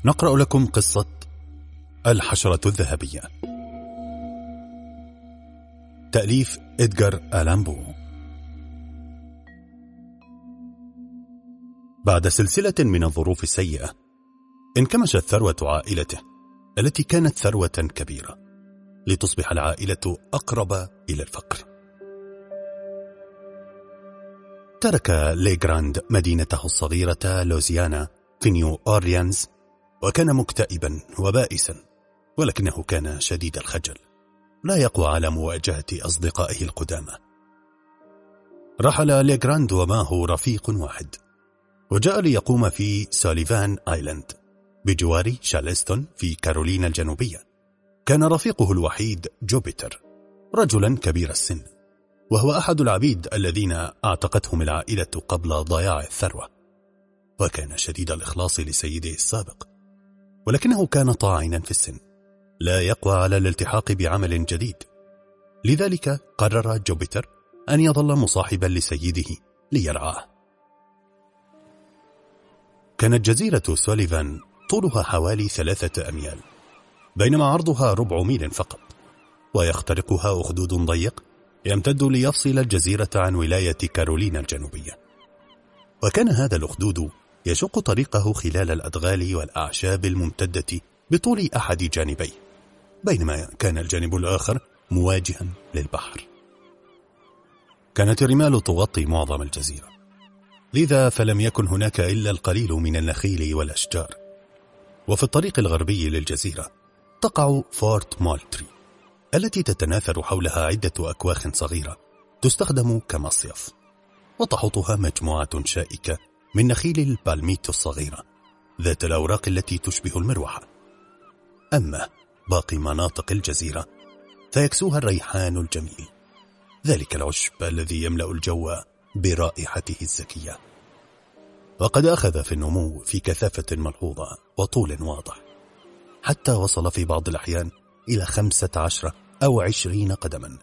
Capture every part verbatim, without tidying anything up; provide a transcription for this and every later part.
نقرأ لكم قصة الحشرة الذهبية، تأليف إدغار آلان بو. بعد سلسلة من الظروف السيئة انكمشت ثروة عائلته التي كانت ثروة كبيرة لتصبح العائلة أقرب إلى الفقر. ترك ليغراند مدينته الصغيرة لوزيانا في نيو أورليانز، وكان مكتئبا وبائسا، ولكنه كان شديد الخجل، لا يقوى على مواجهة أصدقائه القدامى. رحل ليغراند ومعه رفيق واحد، وجاء ليقوم في سوليفان آيلاند بجوار شارلستون في كارولينا الجنوبية. كان رفيقه الوحيد جوبيتر، رجلا كبير السن، وهو أحد العبيد الذين اعتقتهم العائلة قبل ضياع الثروة، وكان شديد الإخلاص لسيده السابق، ولكنه كان طاعنا في السن، لا يقوى على الالتحاق بعمل جديد. لذلك قرر جوبيتر أن يظل مصاحبا لسيده ليرعاه. كانت جزيرة سوليفان طولها حوالي ثلاثة أميال، بينما عرضها ربع ميل فقط، ويخترقها أخدود ضيق يمتد ليفصل الجزيرة عن ولاية كارولينا الجنوبية. وكان هذا الأخدود يشق طريقه خلال الأدغال والأعشاب الممتدة بطول أحد جانبيه، بينما كان الجانب الآخر مواجها للبحر. كانت الرمال تغطي معظم الجزيرة، لذا فلم يكن هناك إلا القليل من النخيل والأشجار. وفي الطريق الغربي للجزيرة تقع فورت مولتري، التي تتناثر حولها عدة أكواخ صغيرة تستخدم كمصيف، وتحوطها مجموعة شائكة من نخيل البالميتو الصغيرة ذات الأوراق التي تشبه المروحة. أما باقي مناطق الجزيرة فيكسوها الريحان الجميل، ذلك العشب الذي يملأ الجو برائحته الزكية، وقد أخذ في النمو في كثافة ملحوظة وطول واضح، حتى وصل في بعض الأحيان إلى خمسة عشر أو عشرين قدما.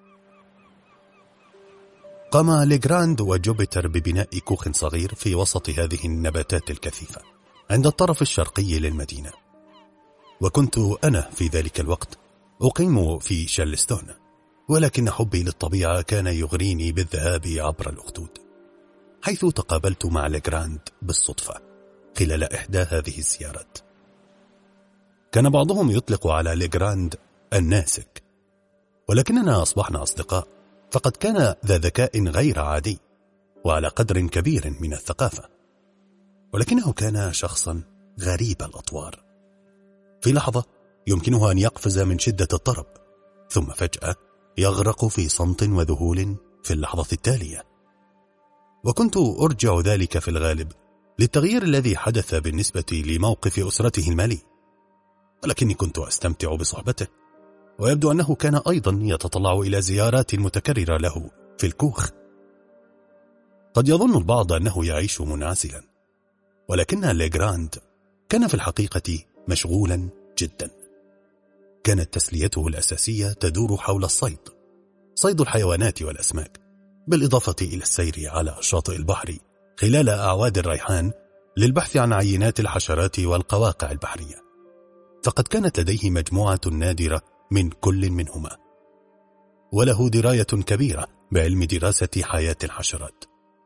قام ليغراند وجوبيتر ببناء كوخ صغير في وسط هذه النباتات الكثيفة عند الطرف الشرقي للمدينة، وكنت أنا في ذلك الوقت أقيم في شارلستون، ولكن حبي للطبيعة كان يغريني بالذهاب عبر الأخدود، حيث تقابلت مع ليغراند بالصدفة خلال إحدى هذه الزيارات. كان بعضهم يطلق على ليغراند الناسك، ولكننا أصبحنا أصدقاء، فقد كان ذا ذكاء غير عادي وعلى قدر كبير من الثقافة، ولكنه كان شخصا غريب الأطوار. في لحظة يمكنه أن يقفز من شدة الطرب، ثم فجأة يغرق في صمت وذهول في اللحظة التالية. وكنت أرجع ذلك في الغالب للتغيير الذي حدث بالنسبة لموقف أسرته المالي، ولكني كنت أستمتع بصحبته، ويبدو أنه كان أيضا يتطلع إلى زيارات متكررة له في الكوخ. قد يظن البعض أنه يعيش منعزلا، ولكن ليغراند كان في الحقيقة مشغولا جدا. كانت تسليته الأساسية تدور حول الصيد، صيد الحيوانات والأسماك، بالإضافة إلى السير على شاطئ البحر خلال أعواد الريحان للبحث عن عينات الحشرات والقواقع البحرية، فقد كانت لديه مجموعة نادرة من كل منهما، وله دراية كبيرة بعلم دراسة حياة الحشرات.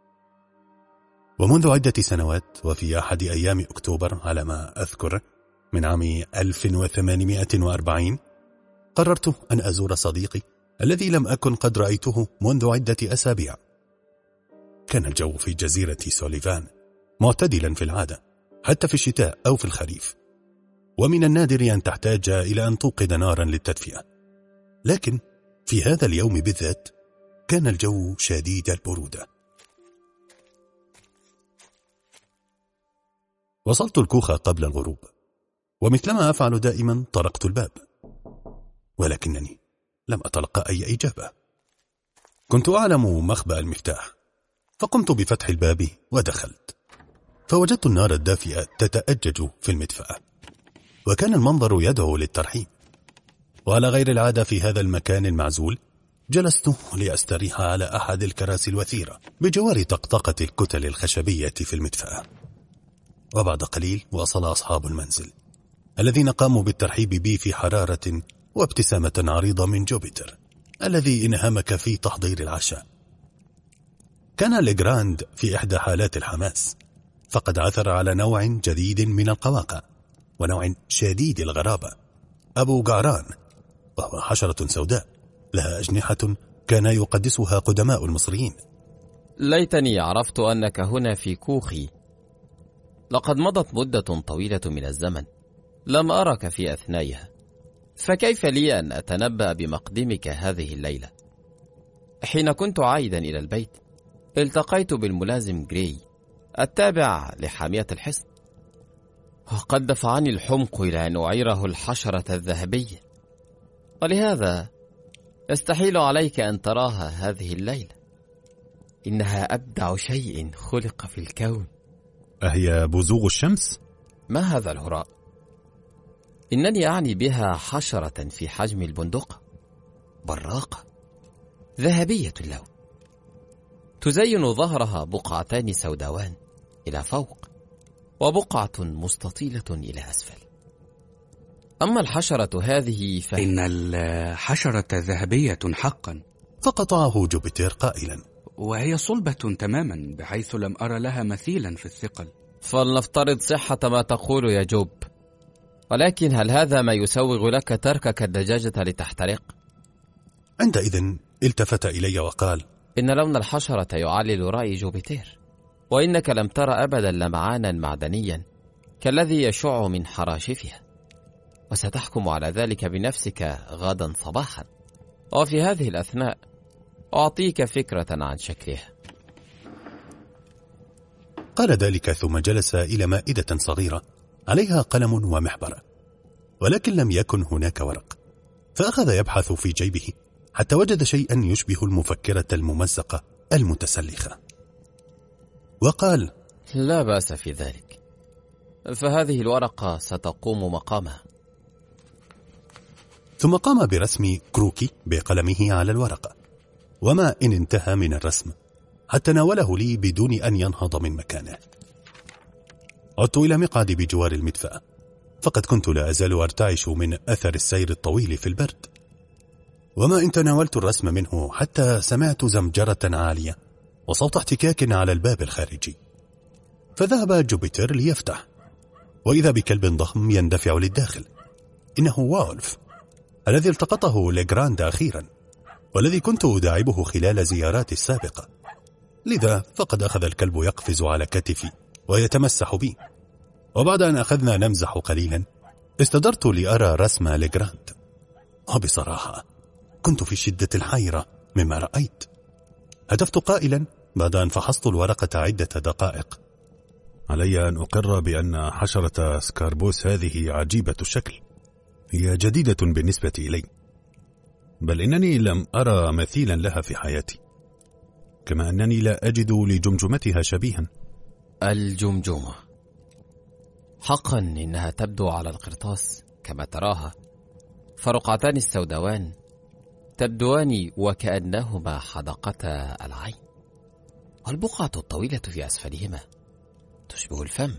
ومنذ عدة سنوات، وفي أحد أيام أكتوبر على ما أذكر من عام ألف وثمانمائة وأربعين، قررت أن أزور صديقي الذي لم أكن قد رأيته منذ عدة أسابيع. كان الجو في جزيرة سوليفان معتدلا في العادة، حتى في الشتاء أو في الخريف، ومن النادر أن تحتاج إلى أن توقد نارا للتدفئة، لكن في هذا اليوم بالذات كان الجو شديد البرودة. وصلت الكوخ قبل الغروب، ومثلما أفعل دائما طرقت الباب، ولكنني لم أتلقى أي إجابة. كنت أعلم مخبأ المفتاح، فقمت بفتح الباب ودخلت، فوجدت النار الدافئة تتأجج في المدفأة، وكان المنظر يدعو للترحيب. وعلى غير العادة في هذا المكان المعزول جلست لأستريح على أحد الكراسي الوثيرة بجوار طقطقة الكتل الخشبية في المدفأة. وبعد قليل وصل أصحاب المنزل الذين قاموا بالترحيب بي في حرارة وابتسامة عريضة من جوبيتر الذي انهمك في تحضير العشاء. كان ليغراند في إحدى حالات الحماس، فقد عثر على نوع جديد من القواقع ونوع شديد الغرابة، أبو جعران، وهو حشرة سوداء لها أجنحة كان يقدسها قدماء المصريين. ليتني عرفت أنك هنا في كوخي. لقد مضت مدة طويلة من الزمن لم أرك في أثنائها، فكيف لي أن أتنبأ بمقدمك هذه الليلة؟ حين كنت عائدا إلى البيت التقيت بالملازم جراي التابع لحامية الحصن، وقد دفعني الحمق إلى أن أعيره الحشرة الذهبية، ولهذا يستحيل عليك أن تراها هذه الليلة. إنها أبدع شيء خلق في الكون. أهي بزوغ الشمس؟ ما هذا الهراء؟ إنني أعني بها حشرة في حجم البندقة، براقة ذهبية اللون، تزين ظهرها بقعتان سوداوان إلى فوق وبقعة مستطيلة إلى أسفل. أما الحشرة هذه ف... إن الحشرة ذهبية حقا. فقطعه جوبيتر قائلا: وهي صلبة تماما بحيث لم أرى لها مثيلا في الثقل. فلنفترض صحة ما تقول يا جوب، ولكن هل هذا ما يسوغ لك تركك الدجاجة لتحترق؟ عندئذ التفت إلي وقال: إن لون الحشرة يعلل رأي جوبيتر، وإنك لم ترى أبدا لمعانا معدنيا كالذي يشع من حراشفها، وستحكم على ذلك بنفسك غدا صباحا، وفي هذه الأثناء أعطيك فكرة عن شكلها. قال ذلك ثم جلس إلى مائدة صغيرة عليها قلم ومحبرة، ولكن لم يكن هناك ورق، فأخذ يبحث في جيبه حتى وجد شيئا يشبه المفكرة الممزقة المتسلخة، وقال: لا بأس في ذلك، فهذه الورقة ستقوم مقامها. ثم قام برسم كروكي بقلمه على الورقة، وما إن انتهى من الرسم حتى ناوله لي بدون أن ينهض من مكانه. عدت إلى مقعدي بجوار المدفأة، فقد كنت لا أزال أرتعش من أثر السير الطويل في البرد، وما إن تناولت الرسم منه حتى سمعت زمجرة عالية وصوت احتكاك على الباب الخارجي، فذهب جوبيتر ليفتح، وإذا بكلب ضخم يندفع للداخل. إنه وولف الذي التقطه ليغراند أخيرا، والذي كنت أداعبه خلال زياراتي السابقة، لذا فقد أخذ الكلب يقفز على كتفي ويتمسح بي. وبعد أن أخذنا نمزح قليلا استدرت لأرى رسم ليغراند، وبصراحة كنت في شدة الحيرة مما رأيت. هتفت قائلا بعد أن فحصت الورقة عدة دقائق: علي أن أقر بأن حشرة سكاربوس هذه عجيبة الشكل، هي جديدة بالنسبة إلي، بل إنني لم أرى مثيلا لها في حياتي، كما أنني لا أجد لجمجمتها شبيها. الجمجمة حقا إنها تبدو على القرطاس كما تراها، فرقعتان السوداوان تبدوان وكأنهما حدقتا العين، والبقعة الطويلة في أسفلهما تشبه الفم،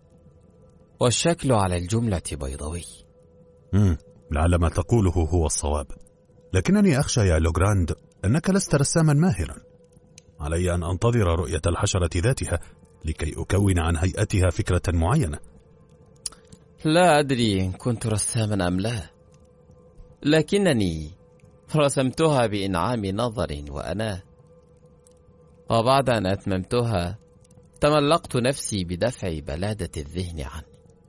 والشكل على الجملة بيضوي. مم. لعل ما تقوله هو الصواب، لكنني أخشى يا ليغراند أنك لست رساما ماهرا. علي أن أنتظر رؤية الحشرة ذاتها لكي أكون عن هيئتها فكرة معينة. لا أدري إن كنت رساما أم لا، لكنني رسمتها بإنعام نظر وأناه، وبعد أن أتممتها تملقت نفسي بدفع بلادة الذهن عني.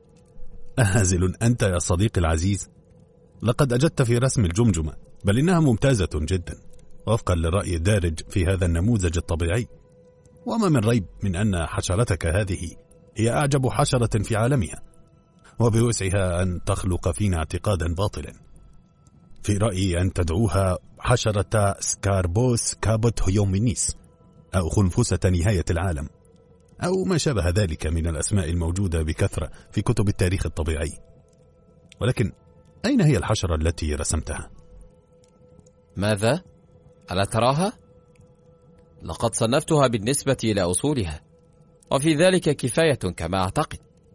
أهزل أنت يا صديقي العزيز، لقد أجدت في رسم الجمجمة، بل إنها ممتازة جدا وفقا للرأي الدارج في هذا النموذج الطبيعي، وما من ريب من أن حشرتك هذه هي أعجب حشرة في عالمها، وبوسعها أن تخلق فينا اعتقادا باطلا. في رأيي أن تدعوها حشرة سكاربوس كابوت هيومينيس، أو خنفسة نهاية العالم، أو ما شابه ذلك من الأسماء الموجودة بكثرة في كتب التاريخ الطبيعي. ولكن أين هي الحشرة التي رسمتها؟ ماذا؟ ألا تراها؟ لقد صنفتها بالنسبة إلى أصولها، وفي ذلك كفاية كما أعتقد.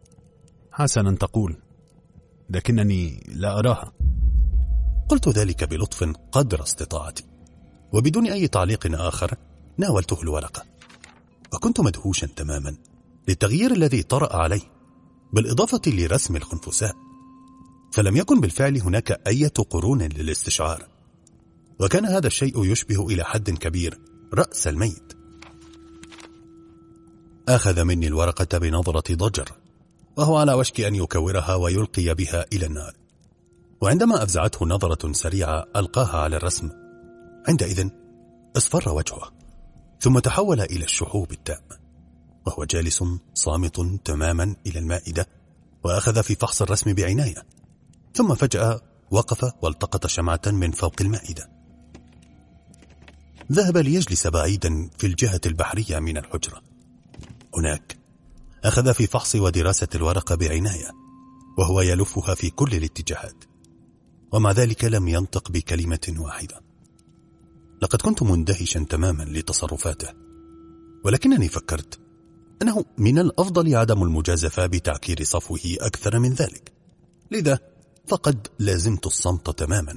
حسنا تقول، لكنني لا أراها. قلت ذلك بلطف قدر استطاعتي، وبدون أي تعليق آخر ناولته الورقة، وكنت مدهوشا تماما للتغيير الذي طرأ عليه، بالإضافة لرسم الخنفساء، فلم يكن بالفعل هناك أي قرون للاستشعار، وكان هذا الشيء يشبه إلى حد كبير رأس الميت. أخذ مني الورقة بنظرة ضجر، وهو على وشك أن يكورها ويلقي بها إلى النار، وعندما أفزعته نظرة سريعة ألقاها على الرسم، عندئذ اصفر وجهه، ثم تحول إلى الشحوب التام، وهو جالس صامت تماما إلى المائدة، وأخذ في فحص الرسم بعناية، ثم فجأة وقف والتقط شمعة من فوق المائدة. ذهب ليجلس بعيدا في الجهة البحرية من الحجرة. هناك أخذ في فحص ودراسة الورقة بعناية، وهو يلفها في كل الاتجاهات، ومع ذلك لم ينطق بكلمة واحدة. لقد كنت مندهشا تماما لتصرفاته، ولكنني فكرت أنه من الأفضل عدم المجازفة بتعكير صفوه أكثر من ذلك، لذا فقد لازمت الصمت تماما.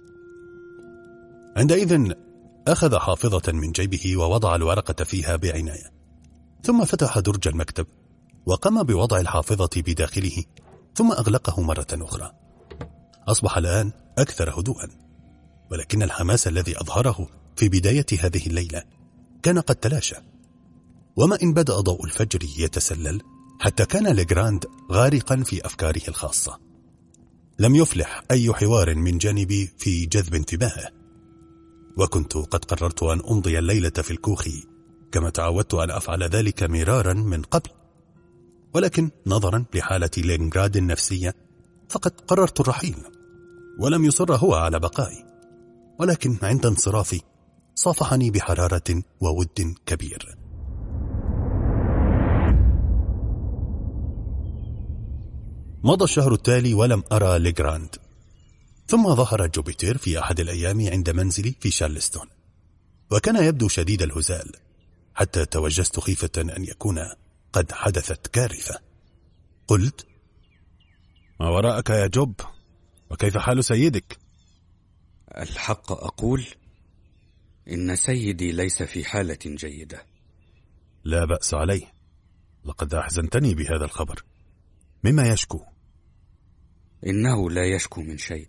عندئذ أخذ حافظة من جيبه ووضع الورقة فيها بعناية، ثم فتح درج المكتب وقام بوضع الحافظة بداخله، ثم أغلقه مرة أخرى. أصبح الآن أكثر هدوءا، ولكن الحماس الذي أظهره في بداية هذه الليلة كان قد تلاشى. وما إن بدأ ضوء الفجر يتسلل حتى كان ليغراند غارقا في أفكاره الخاصة. لم يفلح أي حوار من جانبي في جذب انتباهه، وكنت قد قررت أن أمضي الليلة في الكوخ كما تعودت أن أفعل ذلك مرارا من قبل، ولكن نظرا لحالة لينغراد النفسية فقد قررت الرحيل، ولم يصر هو على بقائي، ولكن عند انصرافي صافحني بحرارة وود كبير. مضى الشهر التالي ولم أرى ليغراند، ثم ظهر جوبيتر في أحد الأيام عند منزلي في شارلستون، وكان يبدو شديد الهزال، حتى توجست خيفة أن يكون قد حدثت كارثة. قلت: ما وراءك يا جوب؟ وكيف حال سيدك؟ الحق أقول إن سيدي ليس في حالة جيدة. لا بأس عليه، لقد أحزنتني بهذا الخبر. مما يشكو؟ إنه لا يشكو من شيء،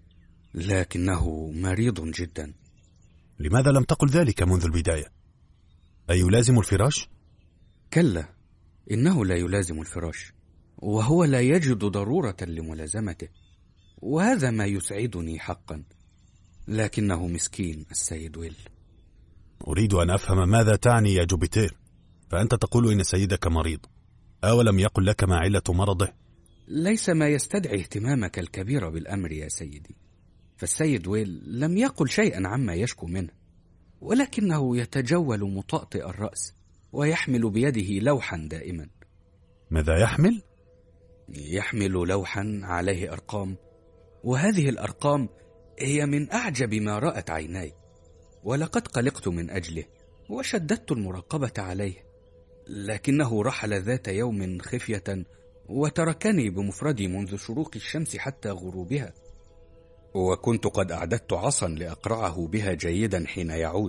لكنه مريض جدا. لماذا لم تقل ذلك منذ البداية؟ أي يلازم الفراش؟ كلا، إنه لا يلازم الفراش، وهو لا يجد ضرورة لملازمته، وهذا ما يسعدني حقا، لكنه مسكين السيد ويل. أريد أن أفهم ماذا تعني يا جوبيتر، فأنت تقول إن سيدك مريض، أولم يقل لك ما علة مرضه؟ ليس ما يستدعي اهتمامك الكبير بالأمر يا سيدي، فالسيد ويل لم يقل شيئا عما يشكو منه، ولكنه يتجول مطأطئ الرأس ويحمل بيده لوحا دائما. ماذا يحمل؟ يحمل لوحا عليه أرقام، وهذه الأرقام هي من أعجب ما رأت عيناي، ولقد قلقت من أجله وشددت المراقبة عليه، لكنه رحل ذات يوم خفية وتركني بمفردي منذ شروق الشمس حتى غروبها، وكنت قد أعددت عصا لأقرعه بها جيدا حين يعود،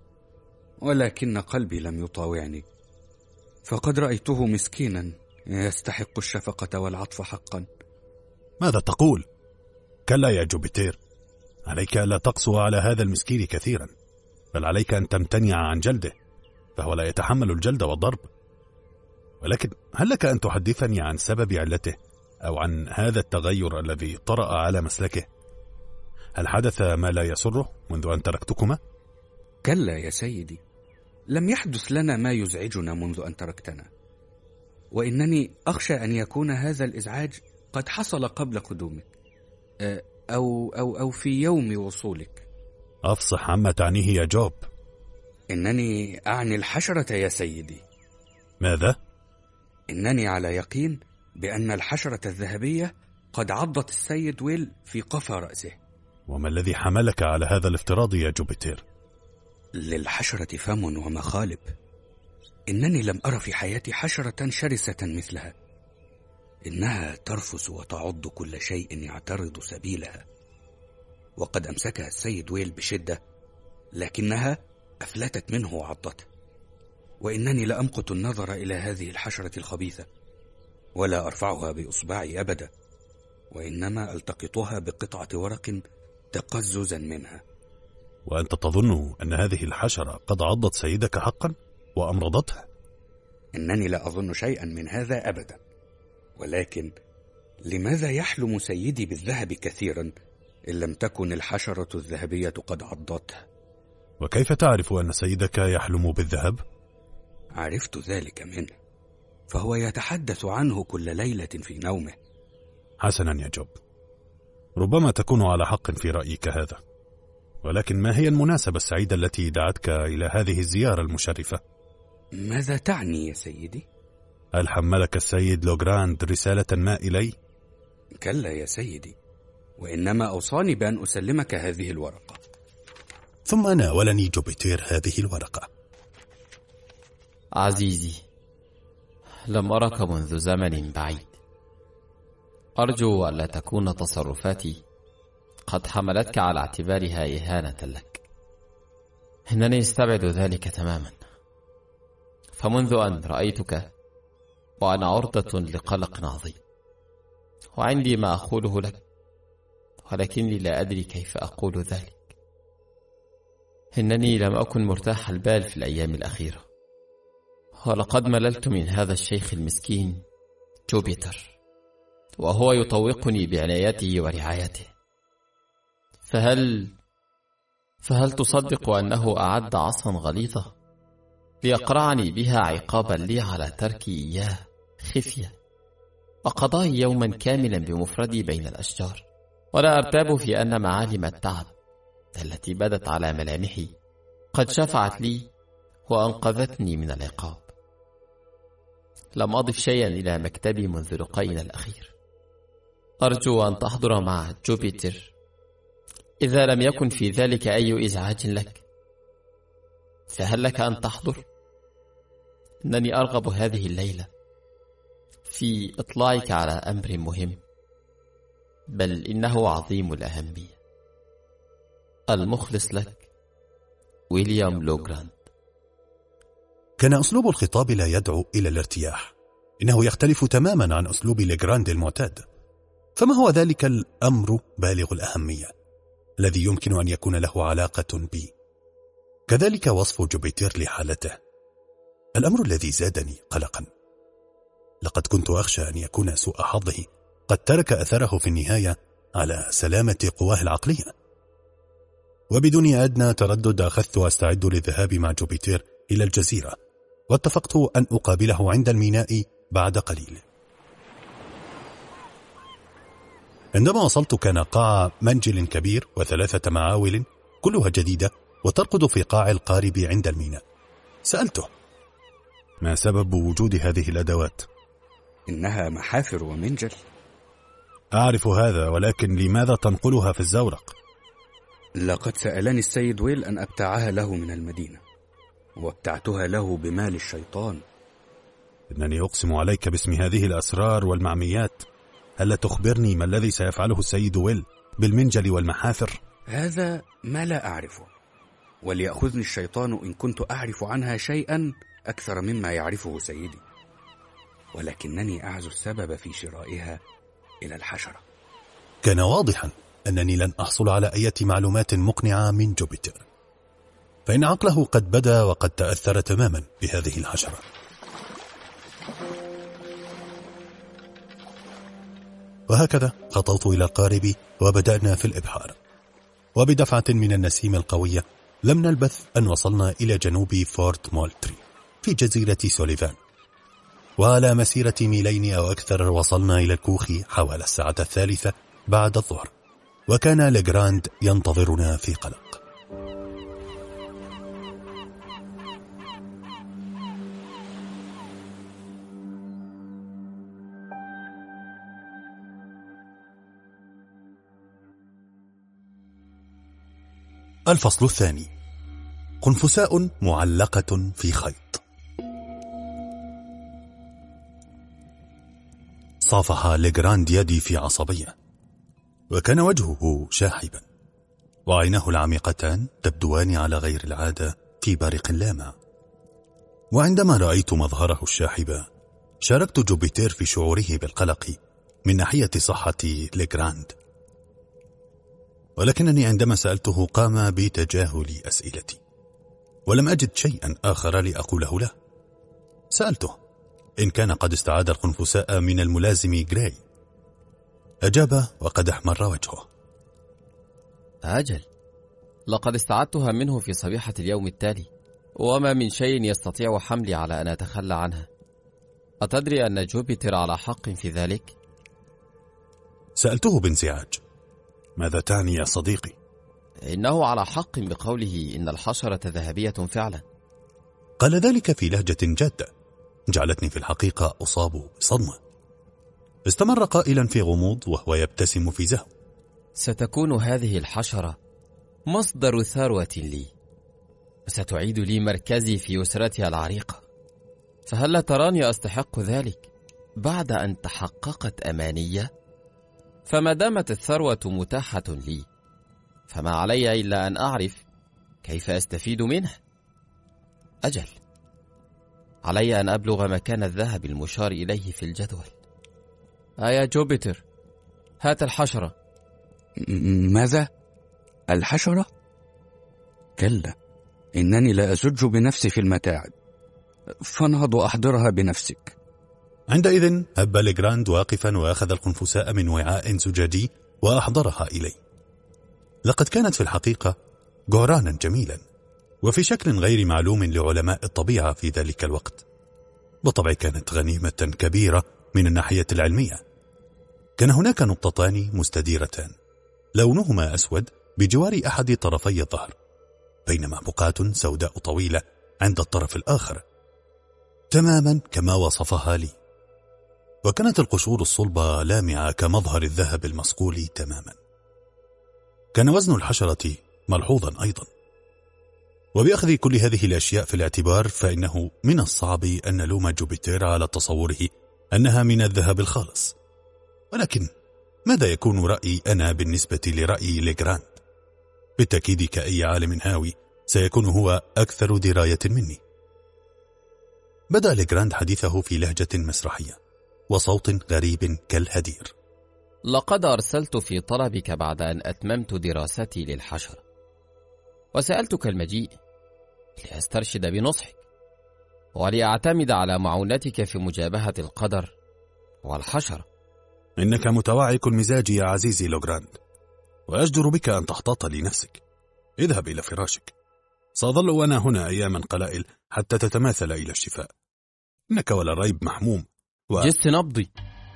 ولكن قلبي لم يطاوعني، فقد رأيته مسكينا يستحق الشفقة والعطف حقا. ماذا تقول؟ كلا يا جوبيتر، عليك ألا تقسو على هذا المسكين كثيرا، بل عليك أن تمتنع عن جلده، فهو لا يتحمل الجلد والضرب. ولكن هل لك أن تحدثني عن سبب علته، أو عن هذا التغير الذي طرأ على مسلكه؟ هل حدث ما لا يسره منذ أن تركتكما؟ كلا يا سيدي، لم يحدث لنا ما يزعجنا منذ أن تركتنا، وإنني أخشى أن يكون هذا الإزعاج قد حصل قبل قدومك، أو, أو, أو في يوم وصولك. أفصح عما تعنيه يا جوب. إنني أعني الحشرة يا سيدي. ماذا؟ إنني على يقين بأن الحشرة الذهبية قد عضت السيد ويل في قفا رأسه. وما الذي حملك على هذا الافتراض يا جوبيتر؟ للحشرة فم ومخالب، إنني لم أرى في حياتي حشرة شرسة مثلها. إنها ترفس وتعض كل شيء يعترض سبيلها، وقد أمسكها السيد ويل بشدة، لكنها أفلتت منه وعضته. وإنني لأمقت النظر إلى هذه الحشرة الخبيثة، ولا أرفعها بإصبعي أبدا، وإنما ألتقطها بقطعة ورق تقززا منها. وأنت تظن أن هذه الحشرة قد عضت سيدك حقا وأمرضتها؟ إنني لا أظن شيئا من هذا أبدا، ولكن لماذا يحلم سيدي بالذهب كثيرا إن لم تكن الحشرة الذهبية قد عضته؟ وكيف تعرف أن سيدك يحلم بالذهب؟ عرفت ذلك منه، فهو يتحدث عنه كل ليلة في نومه. حسنا يا جوب، ربما تكون على حق في رأيك هذا، ولكن ما هي المناسبة السعيدة التي دعتك إلى هذه الزيارة المشرفة؟ ماذا تعني يا سيدي؟ هل حملك السيد لوغراند رسالة ما إلي؟ كلا يا سيدي، وإنما أوصاني بأن أسلمك هذه الورقة. ثم ناولني جوبيتير هذه الورقة. عزيزي، لم أرك منذ زمن بعيد. أرجو ألا تكون تصرفاتي قد حملتك على اعتبارها إهانة لك. إنني استبعد ذلك تماما، فمنذ أن رأيتك وأنا عرضة لقلق عظيم، وعندي ما أقوله لك، ولكني لا أدري كيف أقول ذلك. إنني لم أكن مرتاح البال في الأيام الأخيرة، ولقد مللت من هذا الشيخ المسكين جوبيتر، وهو يطوقني بعنايته ورعايته. فهل فهل تصدق أنه أعد عصا غليظة ليقرعني بها عقابا لي على تركي إياه خفية، وقضائي يوما كاملا بمفردي بين الأشجار؟ ولا أرتاب في أن معالم التعب التي بدت على ملامحي قد شفعت لي وأنقذتني من العقاب. لم أضف شيئا إلى مكتبي منذ لقائنا الأخير. أرجو أن تحضر مع جوبيتر إذا لم يكن في ذلك أي إزعاج لك، فهل لك أن تحضر؟ إنني أرغب هذه الليلة في إطلاعك على أمر مهم، بل إنه عظيم الأهمية. المخلص لك، ويليام لوغراند. كان أسلوب الخطاب لا يدعو إلى الارتياح، إنه يختلف تماما عن أسلوب ليغراند المعتاد. فما هو ذلك الأمر بالغ الأهمية الذي يمكن أن يكون له علاقة بي؟ كذلك وصف جوبيتير لحالته، الأمر الذي زادني قلقا. لقد كنت أخشى أن يكون سوء حظه قد ترك أثره في النهاية على سلامة قواه العقلية. وبدون أدنى تردد أخذت أستعد للذهاب مع جوبيتير إلى الجزيرة، واتفقت أن أقابله عند الميناء بعد قليل. عندما وصلت كان قاع منجل كبير وثلاثة معاول كلها جديدة وترقد في قاع القارب عند الميناء. سألته: ما سبب وجود هذه الأدوات؟ إنها محافر ومنجل. أعرف هذا، ولكن لماذا تنقلها في الزورق؟ لقد سألني السيد ويل أن أبتعها له من المدينة، وابتعتها له بمال الشيطان. إنني أقسم عليك باسم هذه الأسرار والمعميات، ألا تخبرني ما الذي سيفعله السيد ويل بالمنجل والمحافر؟ هذا ما لا أعرفه، وليأخذني الشيطان إن كنت أعرف عنها شيئا أكثر مما يعرفه سيدي، ولكنني أعزو السبب في شرائها إلى الحشرة. كان واضحا أنني لن أحصل على أي معلومات مقنعة من جوبيتر، فإن عقله قد بدا وقد تأثر تماما بهذه الحشرة. وهكذا خطوت إلى القارب وبدأنا في الإبحار، وبدفعة من النسيم القوية لم نلبث أن وصلنا إلى جنوب فورت مولتري في جزيرة سوليفان، وعلى مسيرة ميلين أو أكثر وصلنا إلى الكوخ حوالي الساعة الثالثة بعد الظهر، وكان ليغراند ينتظرنا في قلق. الفصل الثاني: قنفساء معلقة في خيط. صافح ليغراند يدي في عصبية، وكان وجهه شاحبا، وعيناه العميقتان تبدوان على غير العادة في برق لامع. وعندما رأيت مظهره الشاحب شاركت جوبيتر في شعوره بالقلق من ناحية صحة ليغراند، ولكنني عندما سألته قام بتجاهل أسئلتي، ولم أجد شيئا آخر لأقوله له. سألته إن كان قد استعاد القنفساء من الملازم غراي. أجاب وقد أحمر وجهه. أجل، لقد استعدتها منه في صبيحة اليوم التالي، وما من شيء يستطيع حملي على أن أتخلى عنها. أتدري أن جوبيتر على حق في ذلك؟ سألته بانزعاج. ماذا تعني يا صديقي؟ إنه على حق بقوله إن الحشرة ذهبية فعلا. قال ذلك في لهجة جادة جعلتني في الحقيقة أصاب بصدمة. استمر قائلا في غموض وهو يبتسم في زهو. ستكون هذه الحشرة مصدر ثروة لي، وستعيد لي مركزي في أسرتها العريقة، فهل تراني أستحق ذلك بعد أن تحققت أمانية؟ فما دامت الثروة متاحة لي، فما علي إلا أن أعرف كيف أستفيد منها. أجل، علي أن أبلغ مكان الذهب المشار إليه في الجدول. آيا جوبيتر، هات الحشرة. ماذا؟ الحشرة؟ كلا، إنني لا أزج بنفسي في المتاعب، فانهض أحضرها بنفسك. عندئذ هب ليغراند واقفا وأخذ القنفساء من وعاء زجاجي وأحضرها إلي. لقد كانت في الحقيقة جورانا جميلا، وفي شكل غير معلوم لعلماء الطبيعة في ذلك الوقت. بالطبع كانت غنيمة كبيرة من الناحية العلمية. كان هناك نقطتان مستديرتان لونهما أسود بجوار أحد طرفي الظهر، بينما بقعة سوداء طويلة عند الطرف الآخر، تماما كما وصفها لي. وكانت القشور الصلبة لامعة كمظهر الذهب المصقول تماما. كان وزن الحشرة ملحوظا أيضا. وبأخذ كل هذه الأشياء في الاعتبار، فإنه من الصعب أن نلوم جوبيتر على تصوره أنها من الذهب الخالص. ولكن ماذا يكون رأيي أنا بالنسبة لرأي ليغراند؟ بالتأكيد كأي عالم هاوي سيكون هو أكثر دراية مني. بدأ ليغراند حديثه في لهجة مسرحية وصوت غريب كالهدير. لقد أرسلت في طلبك بعد أن أتممت دراستي للحشرة، وسألتك المجيء لأسترشد بنصحك ولأعتمد على معونتك في مجابهة القدر والحشرة. إنك متوعك المزاج يا عزيزي ليغراند، وأجدر بك أن تحتاط لنفسك. اذهب إلى فراشك، سأظل وأنا هنا أياما قلائل حتى تتماثل إلى الشفاء. إنك ولا ريب محموم و... جس نبضي.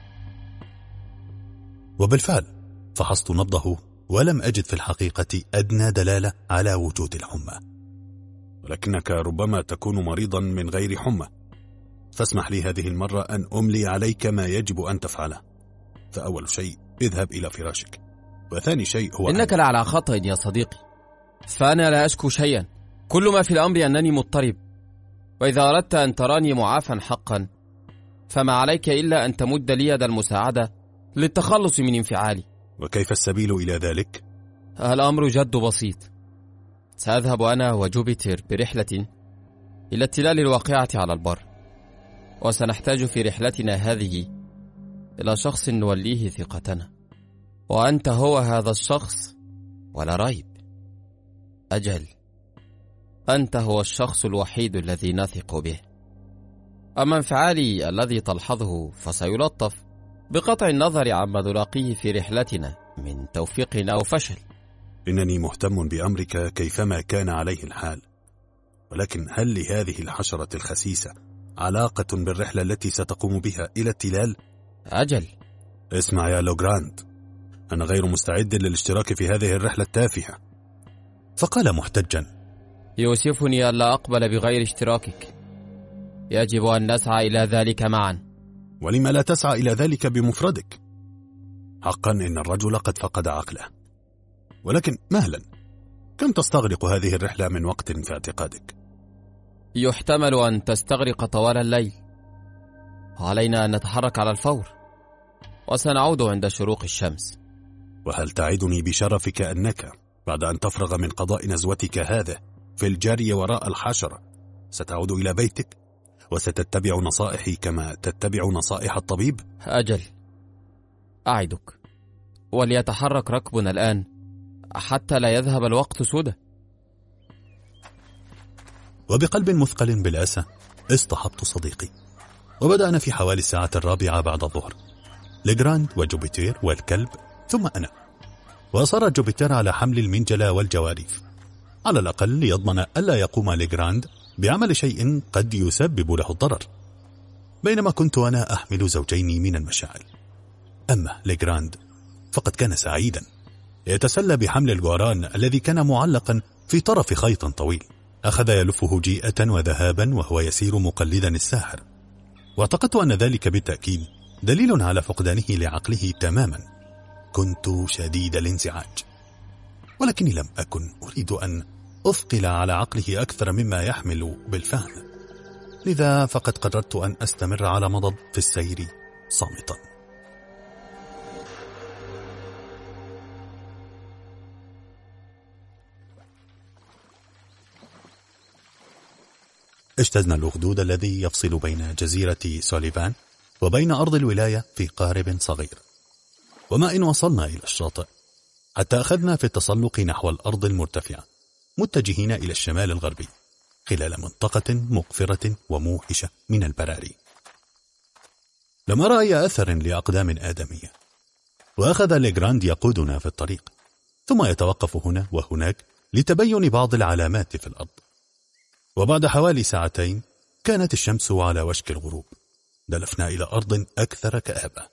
وبالفعل فحصت نبضه ولم أجد في الحقيقة أدنى دلالة على وجود الحمى. ولكنك ربما تكون مريضا من غير حمى، فاسمح لي هذه المرة أن أملي عليك ما يجب أن تفعله. فأول شيء اذهب إلى فراشك، وثاني شيء هو إنك أن... لعلى خطأ يا صديقي، فأنا لا أشكو شيئا. كل ما في الأمر أنني مضطرب، وإذا أردت أن تراني معافا حقا فما عليك إلا أن تمد لي يد المساعدة للتخلص من انفعالي. وكيف السبيل إلى ذلك؟ الأمر جد بسيط. سأذهب أنا وجوبيتر برحلة إلى التلال الواقعة على البر، وسنحتاج في رحلتنا هذه إلى شخص نوليه ثقتنا، وأنت هو هذا الشخص ولا ريب. أجل، أنت هو الشخص الوحيد الذي نثق به. أما انفعالي الذي تلحظه فسيلطف بقطع النظر عما نلاقيه في رحلتنا من توفيق أو فشل. إنني مهتم بأمرك كيفما كان عليه الحال، ولكن هل لهذه الحشرة الخسيسة علاقة بالرحلة التي ستقوم بها إلى التلال؟ أجل. اسمع يا ليغراند، أنا غير مستعد للاشتراك في هذه الرحلة التافهة. فقال محتجا: يوسفني ألا أقبل بغير اشتراكك، يجب أن نسعى إلى ذلك معا. ولما لا تسعى إلى ذلك بمفردك؟ حقا إن الرجل قد فقد عقله. ولكن مهلا، كم تستغرق هذه الرحلة من وقت في اعتقادك؟ يحتمل أن تستغرق طوال الليل، وعلينا أن نتحرك على الفور. وسنعود عند شروق الشمس. وهل تعدني بشرفك أنك بعد أن تفرغ من قضاء نزوتك هذا في الجري وراء الحشرة ستعود إلى بيتك وستتبع نصائحي كما تتبع نصائح الطبيب؟ أجل، أعدك. وليتحرك ركبنا الآن حتى لا يذهب الوقت سدى. وبقلب مثقل بالأسى اصطحبت صديقي، وبدأنا في حوالي الساعة الرابعة بعد الظهر. ليغراند وجوبيتير والكلب ثم أنا. وأصر جوبيتير على حمل المنجلة والجواريف، على الأقل ليضمن ألا يقوم ليغراند بعمل شيء قد يسبب له الضرر، بينما كنت أنا أحمل زوجين من المشاعل. أما ليغراند فقد كان سعيدا يتسلى بحمل الغوران الذي كان معلقا في طرف خيط طويل، أخذ يلفه جيئة وذهابا وهو يسير مقلدا الساحر. واعتقدت أن ذلك بالتأكيد دليل على فقدانه لعقله تماما. كنت شديد الانزعاج، ولكني لم أكن أريد أن أثقل على عقله أكثر مما يحمل بالفهم، لذا فقد قررت أن أستمر على مضض في السير صامتا. اجتزنا الأخدود الذي يفصل بين جزيرة سوليفان وبين أرض الولاية في قارب صغير، وما إن وصلنا إلى الشاطئ حتى أخذنا في التسلق نحو الأرض المرتفعة، متجهين إلى الشمال الغربي خلال منطقة مقفرة وموحشة من البراري. لم أرى أي أثر لأقدام آدمية، وأخذ ليغراند يقودنا في الطريق، ثم يتوقف هنا وهناك لتبين بعض العلامات في الأرض. وبعد حوالي ساعتين كانت الشمس على وشك الغروب. دلفنا إلى أرض أكثر كآبة.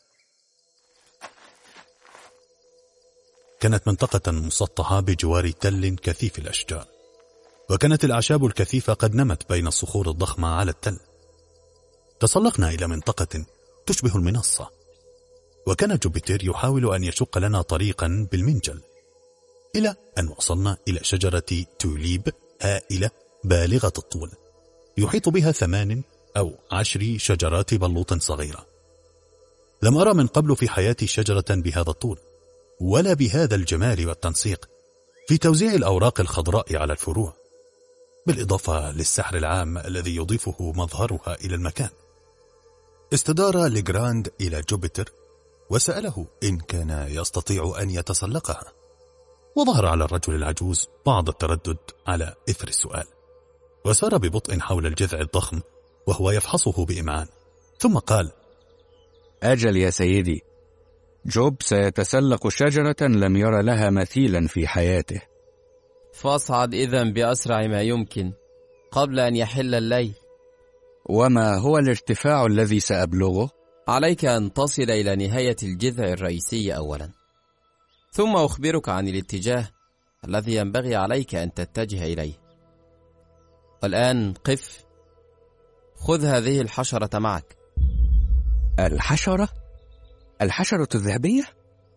كانت منطقة مسطحة بجوار تل كثيف الأشجار، وكانت الأعشاب الكثيفة قد نمت بين الصخور الضخمة على التل. تسلقنا إلى منطقة تشبه المنصة، وكان جوبيتير يحاول أن يشق لنا طريقا بالمنجل، إلى أن وصلنا إلى شجرة توليب هائلة بالغة الطول، يحيط بها ثمان أو عشر شجرات بلوط صغيرة. لم أرى من قبل في حياتي شجرة بهذا الطول، ولا بهذا الجمال والتنسيق في توزيع الأوراق الخضراء على الفروع، بالإضافة للسحر العام الذي يضيفه مظهرها إلى المكان. استدار ليغراند إلى جوبيتير وسأله إن كان يستطيع أن يتسلقها، وظهر على الرجل العجوز بعض التردد على إثر السؤال، وسار ببطء حول الجذع الضخم وهو يفحصه بإمعان، ثم قال: أجل يا سيدي، جوب سيتسلق شجرة لم ير لها مثيلا في حياته. فاصعد إذن بأسرع ما يمكن قبل أن يحل الليل. وما هو الارتفاع الذي سأبلغه؟ عليك أن تصل إلى نهاية الجذع الرئيسي أولا، ثم أخبرك عن الاتجاه الذي ينبغي عليك أن تتجه إليه. والآن قف، خذ هذه الحشرة معك. الحشرة؟ الحشرة الذهبية؟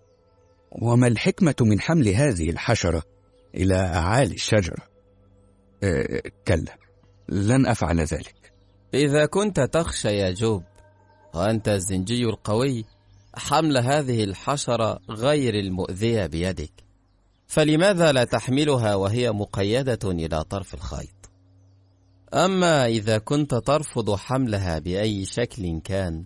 وما الحكمة من حمل هذه الحشرة إلى أعالي الشجرة؟ أه كلا، لن أفعل ذلك. إذا كنت تخشى يا جوب وأنت الزنجي القوي حمل هذه الحشرة غير المؤذية بيدك، فلماذا لا تحملها وهي مقيدة إلى طرف الخيط؟ أما إذا كنت ترفض حملها بأي شكل كان،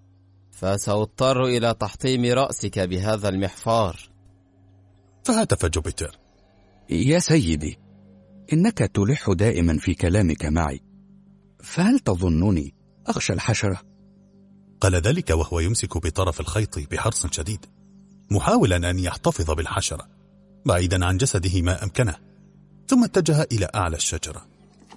فسأضطر إلى تحطيم رأسك بهذا المحفار. فهتف جوبيتير: يا سيدي، إنك تلح دائما في كلامك معي، فهل تظنني أخشى الحشرة؟ قال ذلك وهو يمسك بطرف الخيط بحرص شديد، محاولا أن يحتفظ بالحشرة بعيدا عن جسده ما أمكنه، ثم اتجه إلى أعلى الشجرة.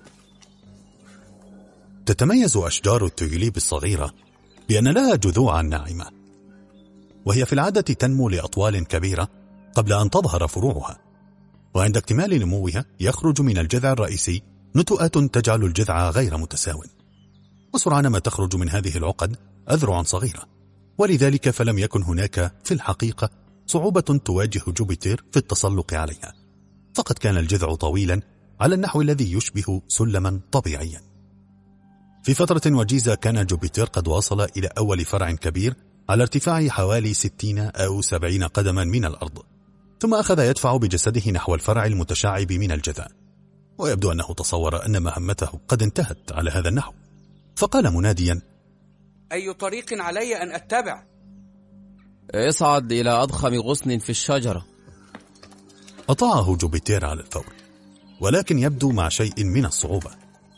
تتميز أشجار التيوليب الصغيرة بأن لها جذوعا ناعمة، وهي في العادة تنمو لأطوال كبيرة قبل أن تظهر فروعها، وعند اكتمال نموها يخرج من الجذع الرئيسي نتوءات تجعل الجذع غير متساو، وسرعان ما تخرج من هذه العقد أذرع صغيرة، ولذلك فلم يكن هناك في الحقيقة صعوبة تواجه جوبيتير في التسلق عليها، فقد كان الجذع طويلا على النحو الذي يشبه سلما طبيعيا. في فترة وجيزة كان جوبيتير قد وصل إلى أول فرع كبير على ارتفاع حوالي ستين أو سبعين قدما من الأرض، ثم أخذ يدفع بجسده نحو الفرع المتشعب من الجذع، ويبدو أنه تصور أن مهمته قد انتهت على هذا النحو، فقال مناديا: أي طريق علي أن أتبع؟ اصعد إلى أضخم غصن في الشجرة. أطاعه جوبيتر على الفور، ولكن يبدو مع شيء من الصعوبة.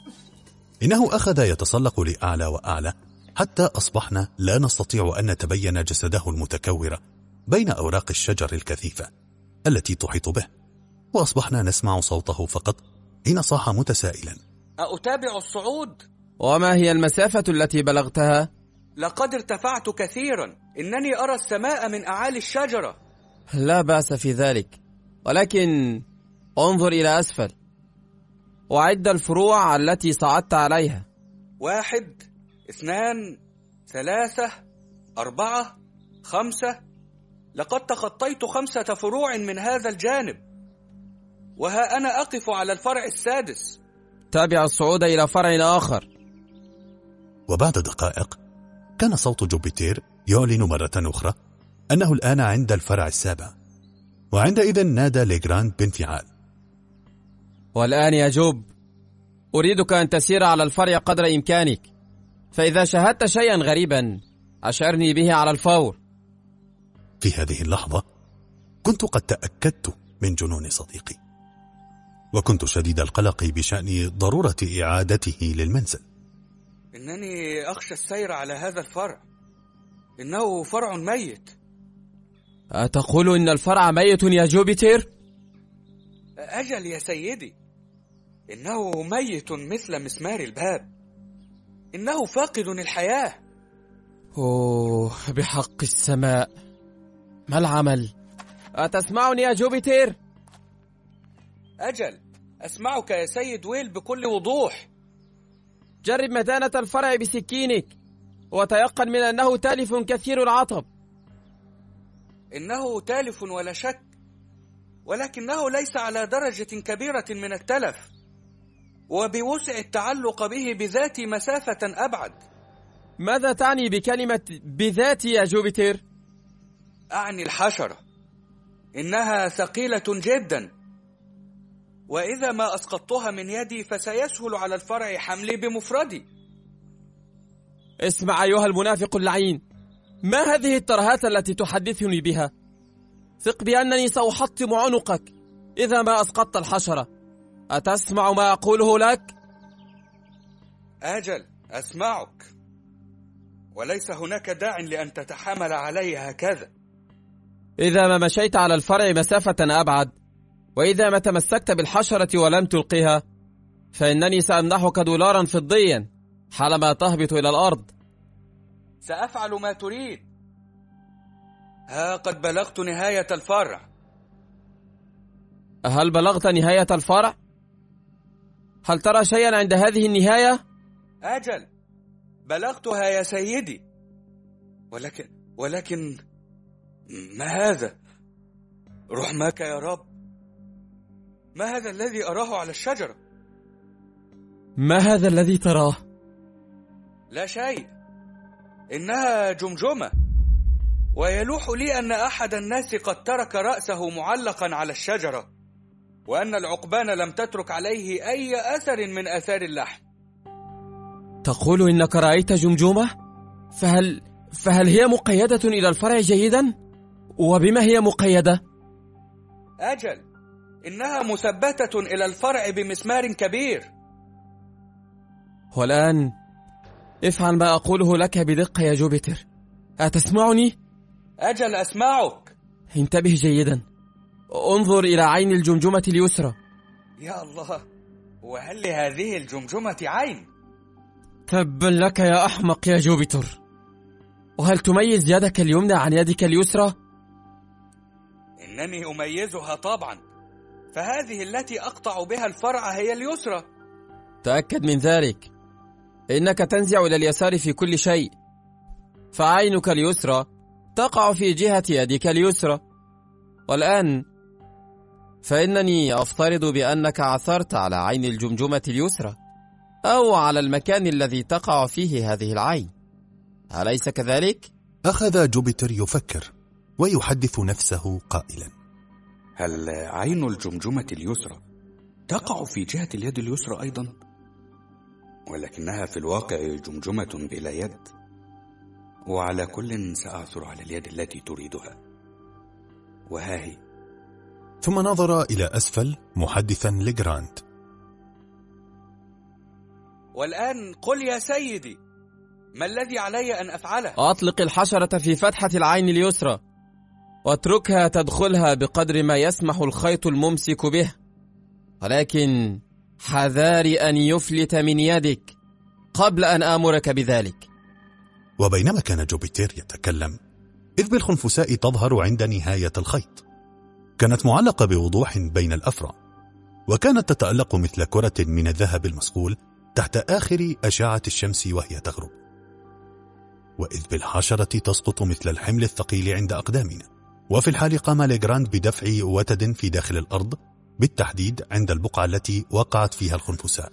إنه أخذ يتسلق لأعلى وأعلى حتى أصبحنا لا نستطيع أن نتبين جسده المتكورة بين أوراق الشجر الكثيفة التي تحيط به، وأصبحنا نسمع صوته فقط حين صاح متسائلا: أتابع الصعود؟ وما هي المسافة التي بلغتها؟ لقد ارتفعت كثيرا، إنني أرى السماء من أعالي الشجرة. لا بأس في ذلك، ولكن انظر إلى أسفل وعد الفروع التي صعدت عليها. واحد، اثنان، ثلاثة، أربعة، خمسة. لقد تخطيت خمسة فروع من هذا الجانب، وها أنا أقف على الفرع السادس. تابع الصعود إلى فرع آخر. وبعد دقائق كان صوت جوبيتر يعلن مرة أخرى أنه الآن عند الفرع السابع، وعندئذ نادى ليغراند بانفعال: والآن يا جوب، أريدك أن تسير على الفرع قدر إمكانك، فإذا شاهدت شيئا غريبا أشعرني به على الفور. في هذه اللحظة كنت قد تأكدت من جنون صديقي، وكنت شديد القلق بشأن ضرورة إعادته للمنزل. إنني أخشى السير على هذا الفرع، إنه فرع ميت. أتقول إن الفرع ميت يا جوبيتر؟ أجل يا سيدي، إنه ميت مثل مسمار الباب، إنه فاقد الحياة. أوه، بحق السماء، ما العمل؟ أتسمعني يا جوبيتر؟ أجل، أسمعك يا سيد ويل بكل وضوح. جرب متانة الفرع بسكينك وتيقن من أنه تالف كثير العطب. إنه تالف ولا شك، ولكنه ليس على درجة كبيرة من التلف، وبوسع التعلق به بذات مسافة أبعد. ماذا تعني بكلمة بذات يا جوبيتر؟ أعني الحشرة، إنها ثقيلة جدا، وإذا ما أسقطتها من يدي فسيسهل على الفرع حملي بمفردي. اسمع أيها المنافق اللعين، ما هذه الترهات التي تحدثني بها؟ ثق بأنني سأحطم عنقك إذا ما أسقطت الحشرة. أتسمع ما أقوله لك؟ أجل، أسمعك، وليس هناك داع لأن تتحمل علي هكذا. إذا ما مشيت على الفرع مسافة أبعد، وإذا ما تمسكت بالحشرة ولم تلقها، فإنني سأمنحك دولارا فضيا حالما تهبط إلى الأرض. سأفعل ما تريد. ها قد بلغت نهاية الفرع. هل بلغت نهاية الفرع؟ هل ترى شيئا عند هذه النهاية؟ أجل، بلغتها يا سيدي، ولكن ولكن ما هذا؟ رحمك يا رب، ما هذا الذي أراه على الشجرة؟ ما هذا الذي تراه؟ لا شيء، إنها جمجمة، ويلوح لي أن أحد الناس قد ترك رأسه معلقا على الشجرة، وأن العقبان لم تترك عليه أي أثر من أثار اللحم. تقول إنك رأيت جمجمة؟ فهل فهل هي مقيدة إلى الفرع جيدا؟ وبما هي مقيدة؟ أجل، إنها مثبتة إلى الفرع بمسمار كبير. والآن افعل ما أقوله لك بدقة يا جوبيتر. أتسمعني؟ أجل، أسمعك. انتبه جيدا، انظر إلى عين الجمجمة اليسرى. يا الله، وهل لهذه الجمجمة عين؟ تبا لك يا أحمق يا جوبيتر. وهل تميز يدك اليمنى عن يدك اليسرى؟ إنني أميزها طبعا، فهذه التي أقطع بها الفرع هي اليسرى. تأكد من ذلك، إنك تنزع إلى اليسار في كل شيء، فعينك اليسرى تقع في جهة يدك اليسرى. والآن فإنني أفترض بأنك عثرت على عين الجمجمة اليسرى، أو على المكان الذي تقع فيه هذه العين، أليس كذلك؟ أخذ جوبيتر يفكر ويحدث نفسه قائلا: هل عين الجمجمة اليسرى تقع في جهة اليد اليسرى أيضا؟ ولكنها في الواقع جمجمة بلا يد، وعلى كل سأعثر على اليد التي تريدها، وها هي. ثم نظر إلى أسفل محدثا ليغراند: والآن قل يا سيدي، ما الذي علي أن أفعله؟ أطلق الحشرة في فتحة العين اليسرى واتركها تدخلها بقدر ما يسمح الخيط الممسك به، ولكن حذار أن يفلت من يدك قبل أن آمرك بذلك. وبينما كان جوبيتر يتكلم، إذ بالخنفساء تظهر عند نهاية الخيط. كانت معلقة بوضوح بين الأفرع، وكانت تتألق مثل كرة من الذهب المصقول تحت آخر أشعة الشمس وهي تغرب. وإذ بالحشرة تسقط مثل الحمل الثقيل عند أقدامنا. وفي الحال قام ليغراند بدفع وتد في داخل الأرض، بالتحديد عند البقعة التي وقعت فيها الخنفساء.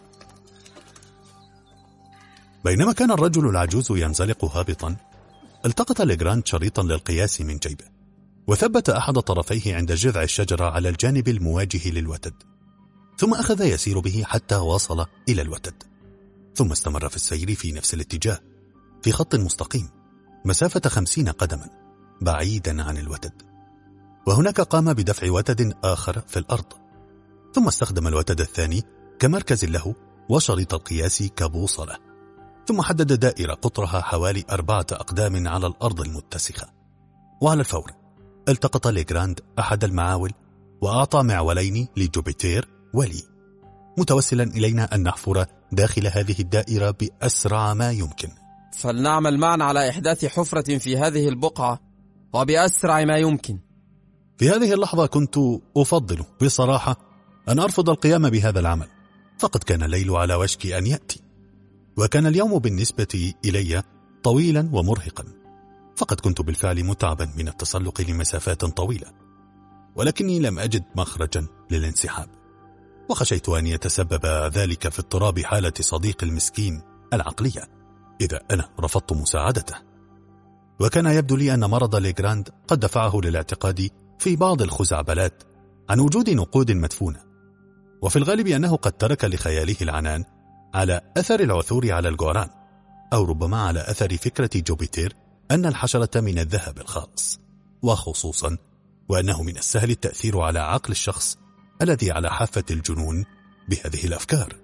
بينما كان الرجل العجوز ينزلق هابطا، التقط ليغراند شريطا للقياس من جيبه، وثبت أحد طرفيه عند جذع الشجرة على الجانب المواجه للوتد، ثم أخذ يسير به حتى وصل إلى الوتد، ثم استمر في السير في نفس الاتجاه في خط مستقيم مسافة خمسين قدما بعيدا عن الوتد. وهناك قام بدفع وتد آخر في الأرض، ثم استخدم الوتد الثاني كمركز له وشريط القياس كبوصلة، ثم حدد دائرة قطرها حوالي أربعة أقدام على الأرض المتسخة. وعلى الفور التقط ليغراند أحد المعاول وأعطى معولين لجوبيتر ولي، متوسلا إلينا أن نحفر داخل هذه الدائرة بأسرع ما يمكن. فلنعمل معا على إحداث حفرة في هذه البقعة وبأسرع ما يمكن. في هذه اللحظة كنت أفضل بصراحة أن أرفض القيام بهذا العمل، فقد كان الليل على وشك أن يأتي، وكان اليوم بالنسبة إلي طويلا ومرهقا، فقد كنت بالفعل متعبا من التسلق لمسافات طويلة، ولكني لم أجد مخرجا للانسحاب، وخشيت أن يتسبب ذلك في اضطراب حالة صديق المسكين العقلية إذا أنا رفضت مساعدته. وكان يبدو لي أن مرض ليغراند قد دفعه للاعتقاد في بعض الخزعبلات عن وجود نقود مدفونة، وفي الغالب أنه قد ترك لخياله العنان على أثر العثور على الجوران، أو ربما على أثر فكرة جوبيتر أن الحشرة من الذهب الخالص، وخصوصا وأنه من السهل التأثير على عقل الشخص الذي على حافة الجنون بهذه الأفكار.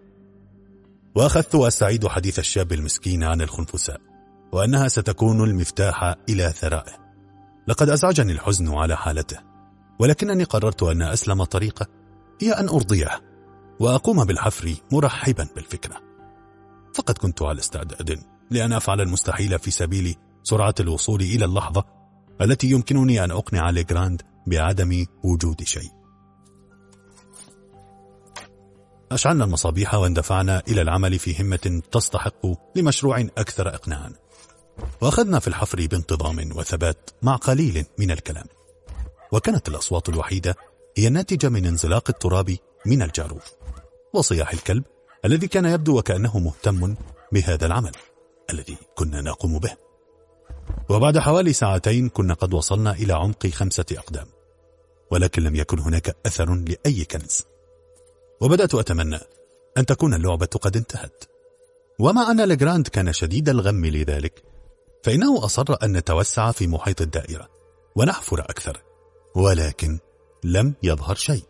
وأخذت أستعيد حديث الشاب المسكين عن الخنفساء، وأنها ستكون المفتاح إلى ثرائه. لقد أزعجني الحزن على حالته، ولكنني قررت أن أسلم طريقة هي أن أرضيه وأقوم بالحفر مرحبا بالفكرة، فقد كنت على استعداد لأن أفعل المستحيل في سبيل سرعة الوصول إلى اللحظة التي يمكنني أن أقنع ليغراند بعدم وجود شيء. أشعلنا المصابيح واندفعنا إلى العمل في همة تستحق لمشروع أكثر إقناعا، وأخذنا في الحفر بانتظام وثبات مع قليل من الكلام، وكانت الأصوات الوحيدة هي الناتجة من انزلاق التراب من الجاروف وصياح الكلب الذي كان يبدو وكأنه مهتم بهذا العمل الذي كنا نقوم به. وبعد حوالي ساعتين كنا قد وصلنا إلى عمق خمسة أقدام، ولكن لم يكن هناك أثر لأي كنز، وبدأت أتمنى أن تكون اللعبة قد انتهت. ومع أن ليغراند كان شديد الغم لذلك، فإنه أصر أن نتوسع في محيط الدائرة ونحفر أكثر، ولكن لم يظهر شيء.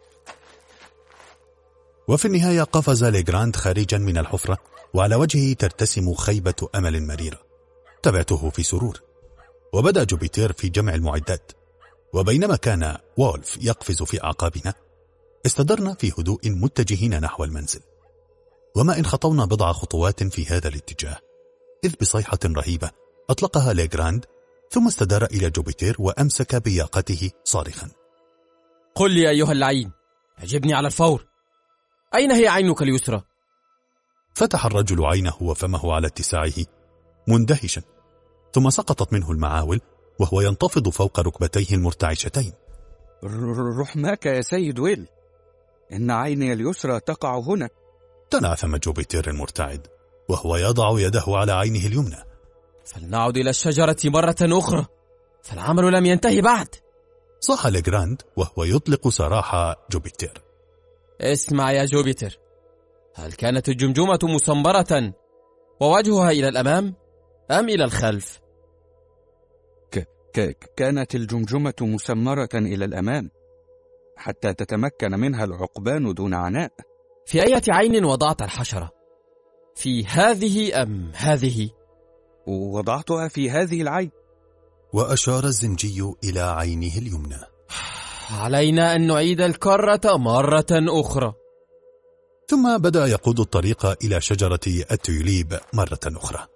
وفي النهاية قفز ليغراند خارجا من الحفرة وعلى وجهه ترتسم خيبة أمل مريرة. تبعته في سرور، وبدأ جوبيتر في جمع المعدات، وبينما كان وولف يقفز في أعقابنا استدرنا في هدوء متجهين نحو المنزل. وما إن خطونا بضع خطوات في هذا الاتجاه إذ بصيحة رهيبة أطلقها ليغراند، ثم استدار إلى جوبيتر وأمسك بياقته صارخا: قل لي أيها اللعين، أجبني على الفور، أين هي عينك اليسرى؟ فتح الرجل عينه وفمه على اتساعه مندهشا، ثم سقطت منه المعاول وهو ينتفض فوق ركبتيه المرتعشتين. رحماك يا سيد ويل، إن عيني اليسرى تقع هنا. تنعثم جوبيتر المرتعد وهو يضع يده على عينه اليمنى، فلنعد إلى الشجرة مرة أخرى، فالعمل لم ينتهي بعد. صاح ليغراند وهو يطلق سراح جوبيتر. اسمع يا جوبيتر، هل كانت الجمجمة مسمرة ووجهها إلى الأمام أم إلى الخلف؟ ك... ك... كانت الجمجمة مسمرة إلى الأمام حتى تتمكن منها العقبان دون عناء. في أي عين وضعت الحشرة؟ في هذه أم هذه؟ وضعتها في هذه العين. وأشار الزنجي إلى عينه اليمنى. علينا أن نعيد الكرة مرة أخرى. ثم بدأ يقود الطريق إلى شجرة التيوليب مرة أخرى.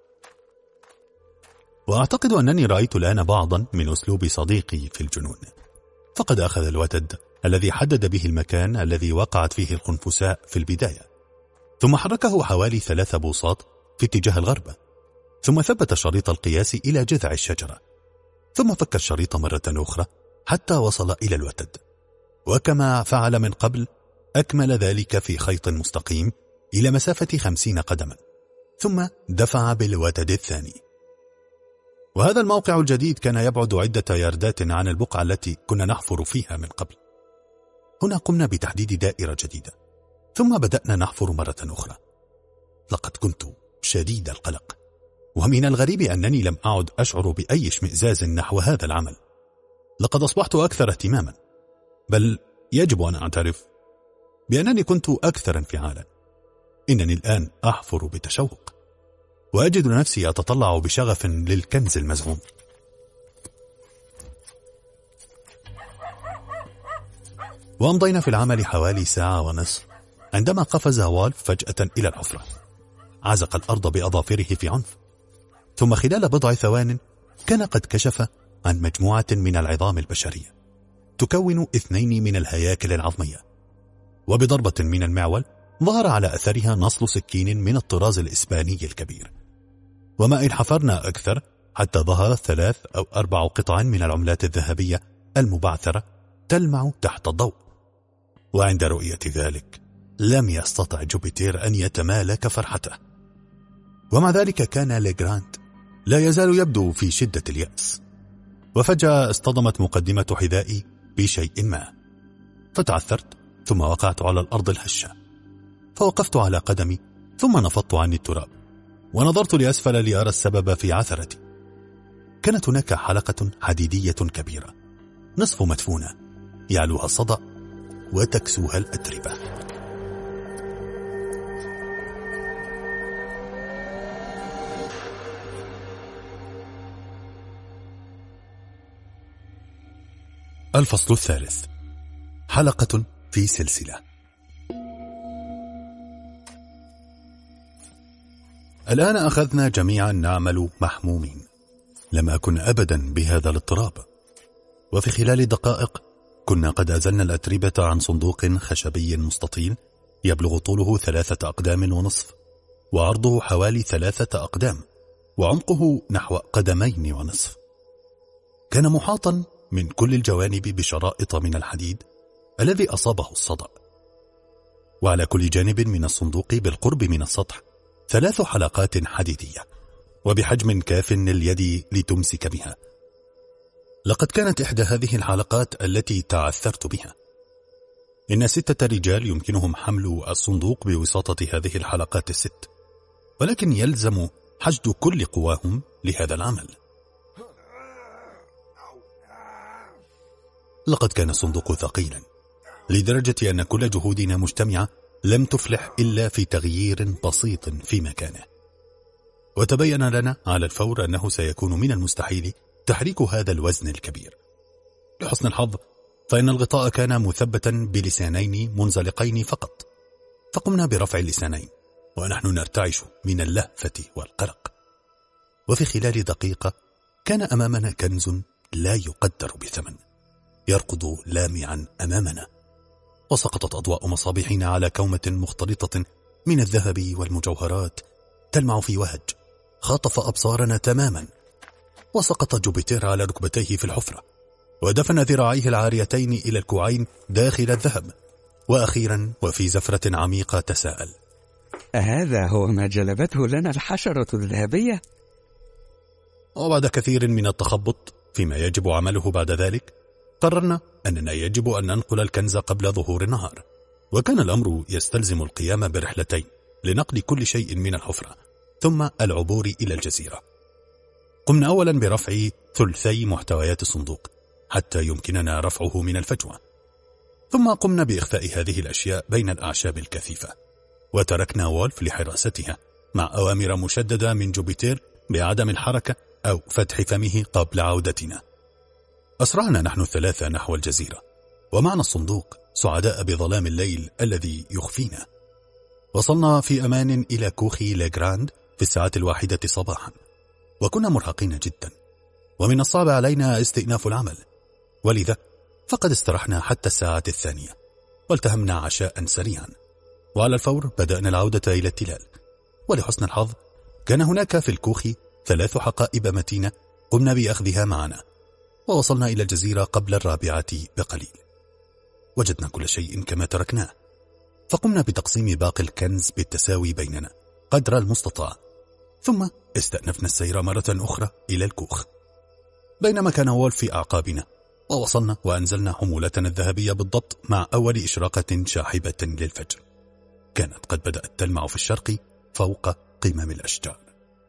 وأعتقد أنني رأيت الآن بعضا من أسلوب صديقي في الجنون، فقد أخذ الوتد الذي حدد به المكان الذي وقعت فيه القنفساء في البداية، ثم حركه حوالي ثلاث بوصات في اتجاه الغرب، ثم ثبت شريط القياس إلى جذع الشجرة، ثم فك الشريط مرة أخرى حتى وصل إلى الوتد، وكما فعل من قبل أكمل ذلك في خيط مستقيم إلى مسافة خمسين قدما، ثم دفع بالوتد الثاني. وهذا الموقع الجديد كان يبعد عدة ياردات عن البقعة التي كنا نحفر فيها من قبل. هنا قمنا بتحديد دائرة جديدة، ثم بدأنا نحفر مرة أخرى. لقد كنت شديد القلق، ومن الغريب أنني لم أعد أشعر بأي اشمئزاز نحو هذا العمل. لقد أصبحت أكثر اهتماما، بل يجب أن أعترف بأنني كنت أكثر انفعالا. إنني الآن أحفر بتشوق، وأجد نفسي أتطلع بشغف للكنز المزعوم. وأمضينا في العمل حوالي ساعة ونصف عندما قفز والف فجأة إلى الحفرة. عزق الأرض بأظافره في عنف، ثم خلال بضع ثوان كان قد كشف عن مجموعة من العظام البشرية تكون اثنين من الهياكل العظمية، وبضربة من المعول ظهر على أثرها نصل سكين من الطراز الإسباني الكبير. وما إن حفرنا أكثر حتى ظهر ثلاث أو أربع قطع من العملات الذهبية المبعثرة تلمع تحت الضوء. وعند رؤية ذلك لم يستطع جوبيتر أن يتمالك فرحته، ومع ذلك كان ليغراند لا يزال يبدو في شدة اليأس. وفجأة اصطدمت مقدمة حذائي بشيء ما، فتعثرت ثم وقعت على الأرض الهشة، فوقفت على قدمي ثم نفضت عني التراب ونظرت لأسفل لأرى السبب في عثرتي. كانت هناك حلقة حديدية كبيرة نصف مدفونة يعلوها الصدأ وتكسوها الأتربة. الفصل الثالث، حلقة في سلسلة. الآن أخذنا جميعا نعمل محمومين. لم أكن أبدا بهذا الاضطراب، وفي خلال دقائق كنا قد أزلنا الأتربة عن صندوق خشبي مستطيل يبلغ طوله ثلاثة أقدام ونصف، وعرضه حوالي ثلاثة أقدام، وعمقه نحو قدمين ونصف. كان محاطا من كل الجوانب بشرائط من الحديد الذي أصابه الصدأ، وعلى كل جانب من الصندوق بالقرب من السطح ثلاث حلقات حديدية وبحجم كاف لليد لتمسك بها. لقد كانت إحدى هذه الحلقات التي تعثرت بها. إن ستة رجال يمكنهم حمل الصندوق بوساطة هذه الحلقات الست، ولكن يلزم حشد كل قواهم لهذا العمل. لقد كان الصندوق ثقيلا لدرجة أن كل جهودنا مجتمعة لم تفلح إلا في تغيير بسيط في مكانه. وتبين لنا على الفور أنه سيكون من المستحيل تحريك هذا الوزن الكبير. لحسن الحظ فإن الغطاء كان مثبتا بلسانين منزلقين فقط، فقمنا برفع اللسانين ونحن نرتعش من اللهفة والقلق. وفي خلال دقيقة كان أمامنا كنز لا يقدر بثمن يرقد لامعا أمامنا، وسقطت أضواء مصابيحنا على كومة مختلطة من الذهب والمجوهرات تلمع في وهج خاطف أبصارنا تماما. وسقط جوبيتر على ركبتيه في الحفرة، ودفن ذراعيه العاريتين إلى الكوعين داخل الذهب، وأخيرا وفي زفرة عميقة تساءل: أهذا هو ما جلبته لنا الحشرة الذهبية؟ وبعد كثير من التخبط فيما يجب عمله بعد ذلك، قررنا أننا يجب أن ننقل الكنز قبل ظهور النهار. وكان الأمر يستلزم القيام برحلتين لنقل كل شيء من الحفرة ثم العبور إلى الجزيرة. قمنا أولا برفع ثلثي محتويات الصندوق حتى يمكننا رفعه من الفجوة، ثم قمنا بإخفاء هذه الأشياء بين الأعشاب الكثيفة، وتركنا وولف لحراستها مع أوامر مشددة من جوبيتير بعدم الحركة أو فتح فمه قبل عودتنا. أسرعنا نحن الثلاثة نحو الجزيرة، ومعنا الصندوق سعداء بظلام الليل الذي يخفينا. وصلنا في أمان إلى كوخ ليغراند في الساعة الواحدة صباحا، وكنا مرهقين جدا ومن الصعب علينا استئناف العمل، ولذا فقد استرحنا حتى الساعة الثانية والتهمنا عشاء سريعا، وعلى الفور بدأنا العودة إلى التلال. ولحسن الحظ كان هناك في الكوخ ثلاث حقائب متينة قمنا بأخذها معنا، ووصلنا إلى الجزيرة قبل الرابعة بقليل. وجدنا كل شيء كما تركناه، فقمنا بتقسيم باقي الكنز بالتساوي بيننا قدر المستطاع، ثم استأنفنا السير مرة أخرى إلى الكوخ، بينما كان وولف في أعقابنا. ووصلنا وأنزلنا حمولتنا الذهبية بالضبط مع أول إشراقة شاحبة للفجر. كانت قد بدأت تلمع في الشرق فوق قمم الأشجار.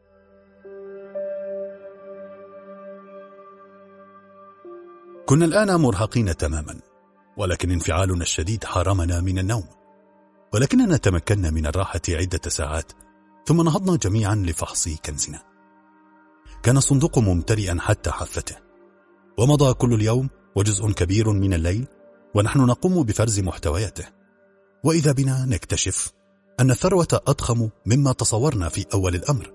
كنا الآن مرهقين تماما، ولكن انفعالنا الشديد حرمنا من النوم، ولكننا تمكنا من الراحة عدة ساعات، ثم نهضنا جميعا لفحص كنزنا. كان الصندوق ممتلئا حتى حافته، ومضى كل اليوم وجزء كبير من الليل ونحن نقوم بفرز محتوياته، وإذا بنا نكتشف أن الثروة أضخم مما تصورنا في أول الأمر.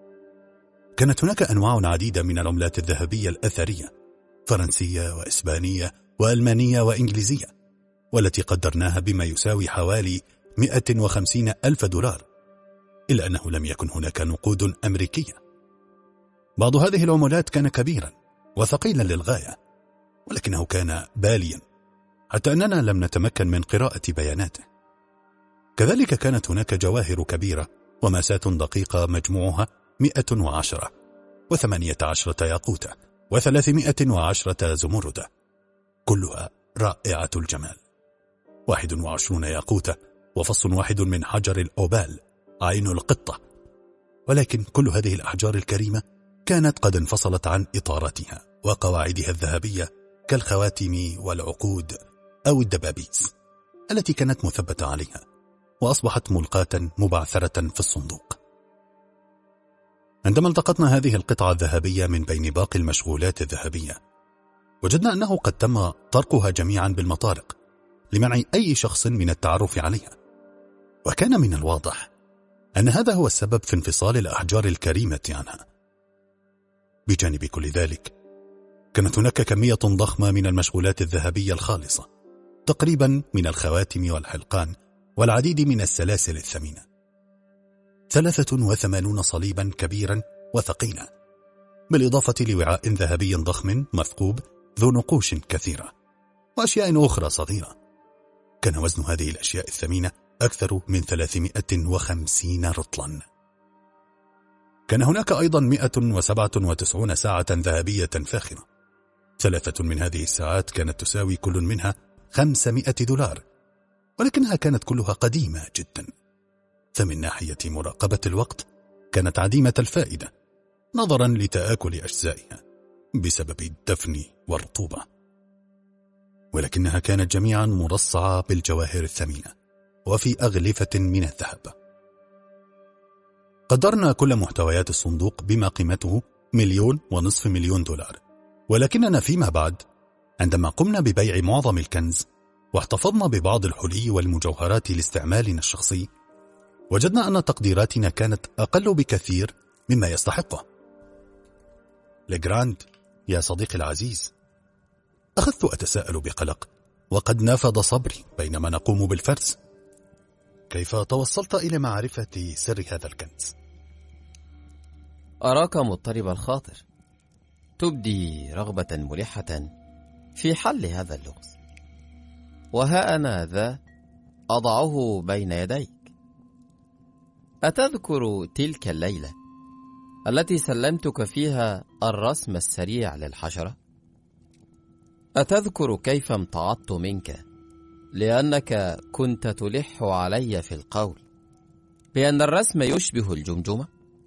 كانت هناك أنواع عديدة من العملات الذهبية الأثرية، فرنسية وإسبانية وألمانية وإنجليزية، والتي قدرناها بما يساوي حوالي مئة وخمسين ألف دولار، إلا أنه لم يكن هناك نقود أمريكية. بعض هذه العملات كان كبيرا وثقيلا للغاية، ولكنه كان باليا حتى أننا لم نتمكن من قراءة بياناته. كذلك كانت هناك جواهر كبيرة وماسات دقيقة مجموعها مئة وعشرة وثمانية عشرة ياقوتة وثلاثمائة وعشرة زمردة، كلها رائعة الجمال. واحد وعشرون ياقوتة وفص واحد من حجر الأوبال عين القطة. ولكن كل هذه الأحجار الكريمة كانت قد انفصلت عن إطاراتها وقواعدها الذهبية كالخواتم والعقود أو الدبابيس التي كانت مثبتة عليها، وأصبحت ملقاة مبعثرة في الصندوق. عندما التقطنا هذه القطعة الذهبية من بين باقي المشغولات الذهبية، وجدنا أنه قد تم طرقها جميعا بالمطارق لمنع أي شخص من التعرف عليها، وكان من الواضح أن هذا هو السبب في انفصال الأحجار الكريمة عنها. بجانب كل ذلك كانت هناك كمية ضخمة من المشغولات الذهبية الخالصة، تقريبا من الخواتم والحلقان والعديد من السلاسل الثمينة، ثلاثة وثمانون صليبا كبيرا وثقيلا، بالإضافة لوعاء ذهبي ضخم مثقوب ذو نقوش كثيرة وأشياء أخرى صغيرة. كان وزن هذه الأشياء الثمينة أكثر من ثلاثمائة وخمسين رطلا. كان هناك أيضا مئة وسبعة وتسعون ساعة ذهبية فاخرة، ثلاثة من هذه الساعات كانت تساوي كل منها خمسمائة دولار، ولكنها كانت كلها قديمة جدا، فمن ناحية مراقبة الوقت كانت عديمة الفائدة نظرا لتآكل أجزائها بسبب الدفن والرطوبة، ولكنها كانت جميعا مرصعة بالجواهر الثمينة وفي أغلفة من الذهب. قدرنا كل محتويات الصندوق بما قيمته مليون ونصف مليون دولار، ولكننا فيما بعد عندما قمنا ببيع معظم الكنز واحتفظنا ببعض الحلي والمجوهرات لاستعمالنا الشخصي، وجدنا أن تقديراتنا كانت أقل بكثير مما يستحقه. ليغراند يا صديقي العزيز، أخذت أتساءل بقلق وقد نافذ صبري بينما نقوم بالفرز. كيف توصلت إلى معرفة سر هذا الكنز؟ أراك مضطرب الخاطر، تبدي رغبة ملحة في حل هذا اللغز، وها أنا ذا أضعه بين يديك. أتذكر تلك الليلة التي سلمتك فيها الرسم السريع للحشرة؟ أتذكر كيف امتعضت منك لأنك كنت تلح علي في القول بأن الرسم يشبه الجمجمة؟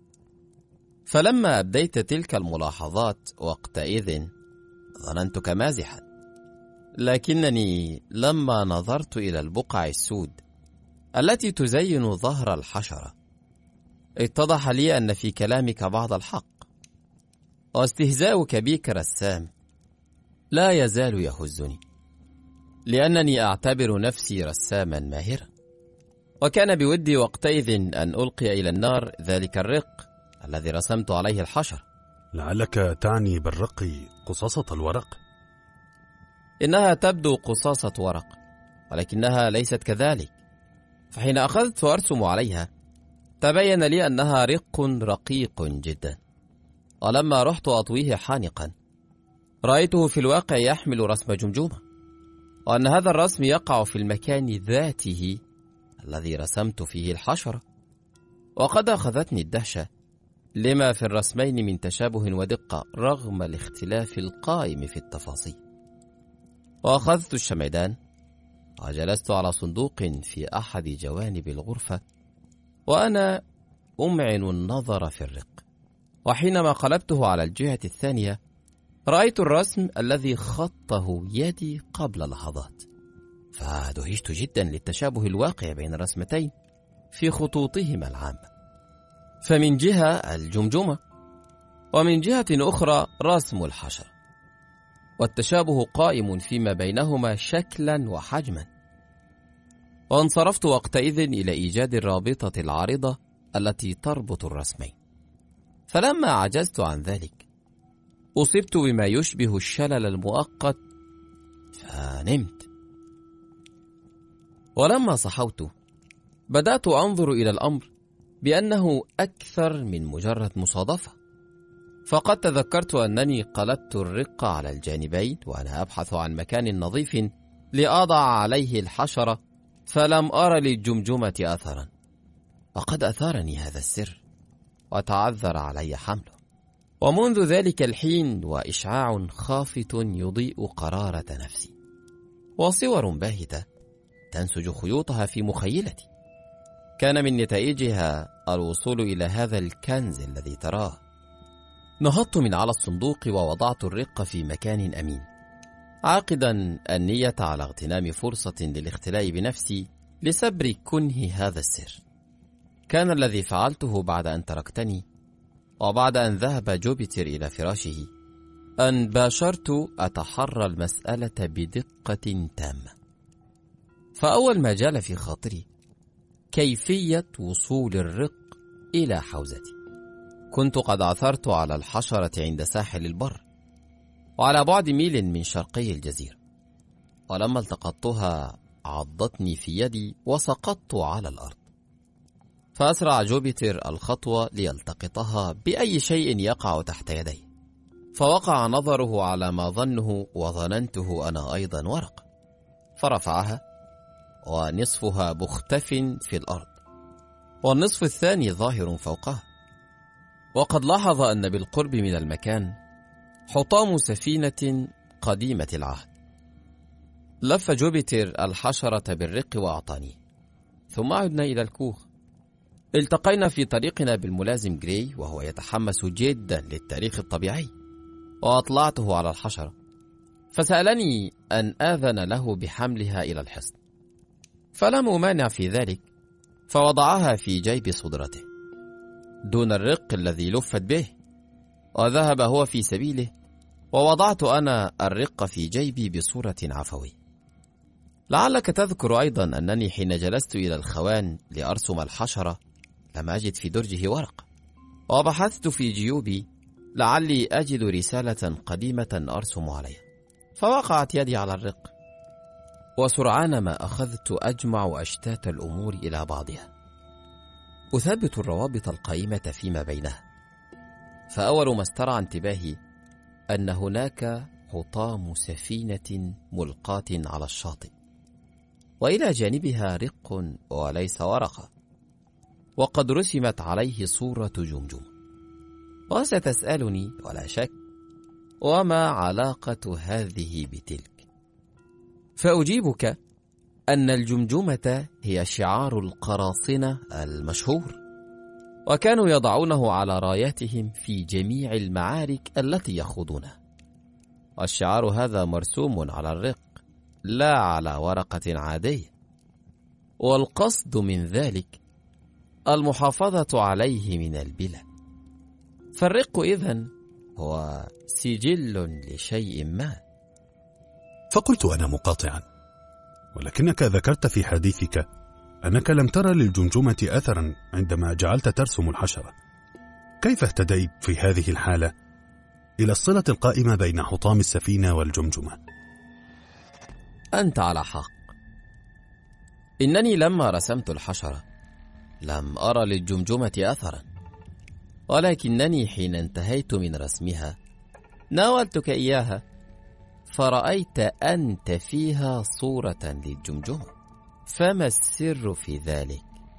فلما أبديت تلك الملاحظات وقتئذ ظننتك مازحا، لكنني لما نظرت إلى البقع السود التي تزين ظهر الحشرة اتضح لي أن في كلامك بعض الحق، واستهزاؤك بي كرسام لا يزال يهزني، لأنني أعتبر نفسي رساما ماهرا، وكان بودي وقتئذ أن ألقي إلى النار ذلك الرق الذي رسمت عليه الحشرة. لعلك تعني بالرق قصاصة الورق؟ إنها تبدو قصاصة ورق، ولكنها ليست كذلك، فحين أخذت أرسم عليها تبين لي أنها رق رقيق جدا، ولما رحت أطويه حانقا رأيته في الواقع يحمل رسم جمجمة، وأن هذا الرسم يقع في المكان ذاته الذي رسمت فيه الحشرة. وقد أخذتني الدهشة لما في الرسمين من تشابه ودقة رغم الاختلاف القائم في التفاصيل. وأخذت الشمعدان وجلست على صندوق في أحد جوانب الغرفة وأنا أمعن النظر في الرق، وحينما قلبته على الجهة الثانية رأيت الرسم الذي خطه يدي قبل لحظات، فدهشت جدا للتشابه الواقع بين الرسمتين في خطوطهما العامة، فمن جهة الجمجمة ومن جهة أخرى رسم الحشرة، والتشابه قائم فيما بينهما شكلا وحجما. وانصرفت وقتئذ إلى إيجاد الرابطة العارضة التي تربط الرسمين، فلما عجزت عن ذلك أصبت بما يشبه الشلل المؤقت فنمت. ولما صحوت بدأت أنظر إلى الأمر بأنه أكثر من مجرد مصادفة، فقد تذكرت أنني قلبت الرق على الجانبين وأنا أبحث عن مكان نظيف لأضع عليه الحشرة، فلم أرى للجمجمة أثرا، وقد أثارني هذا السر وتعذر علي حمله. ومنذ ذلك الحين وإشعاع خافت يضيء قرارة نفسي، وصور باهتة تنسج خيوطها في مخيلتي، كان من نتائجها الوصول إلى هذا الكنز الذي تراه. نهضت من على الصندوق ووضعت الرق في مكان أمين، عاقدا النية على اغتنام فرصة للاختلاء بنفسي لسبر كنه هذا السر. كان الذي فعلته بعد أن تركتني وبعد أن ذهب جوبيتر إلى فراشه أن باشرت أتحرى المسألة بدقة تامة. فأول ما جال في خاطري كيفية وصول الرق إلى حوزتي. كنت قد عثرت على الحشرة عند ساحل البر وعلى بعد ميل من شرقي الجزيرة، ولما التقطتها عضتني في يدي وسقطت على الأرض، فأسرع جوبيتر الخطوة ليلتقطها بأي شيء يقع تحت يديه، فوقع نظره على ما ظنه وظننته أنا أيضا ورق، فرفعها ونصفها مختف في الأرض والنصف الثاني ظاهر فوقها. وقد لاحظ أن بالقرب من المكان حطام سفينة قديمة العهد. لف جوبيتر الحشرة بالرق وأعطاني، ثم عدنا إلى الكوخ. التقينا في طريقنا بالملازم جراي وهو يتحمس جدا للتاريخ الطبيعي، وأطلعته على الحشرة فسألني أن آذن له بحملها إلى الحصن، فلم أمانع في ذلك، فوضعها في جيب صدرته دون الرق الذي لفت به، وذهب هو في سبيله، ووضعت أنا الرق في جيبي بصورة عفوية. لعلك تذكر أيضا أنني حين جلست إلى الخوان لأرسم الحشرة لم أجد في درجه ورق، وبحثت في جيوبي لعلي أجد رسالة قديمة أرسم عليها، فوقعت يدي على الرق، وسرعان ما أخذت أجمع أشتات الأمور إلى بعضها، أثبت الروابط القائمة فيما بينها. فأول ما استرعى انتباهي أن هناك حطام سفينة ملقاة على الشاطئ، وإلى جانبها رق وليس ورقة، وقد رسمت عليه صورة جمجمة. وستسألني ولا شك وما علاقة هذه بتلك؟ فأجيبك أن الجمجمة هي شعار القراصنة المشهور، وكانوا يضعونه على راياتهم في جميع المعارك التي يخوضونها. والشعار هذا مرسوم على الرق لا على ورقة عادية، والقصد من ذلك المحافظة عليه من البلى. فالرق إذن هو سجل لشيء ما. فقلت أنا مقاطعا: ولكنك ذكرت في حديثك أنك لم ترى للجمجمة أثرا عندما جعلت ترسم الحشرة. كيف اهتديت في هذه الحالة إلى الصلة القائمة بين حطام السفينة والجمجمة؟ أنت على حق. إنني لما رسمت الحشرة لم أرى للجمجمة أثرا، ولكنني حين انتهيت من رسمها ناولتك إياها، فرأيت أنت فيها صورة للجمجمة. فما السر في ذلك؟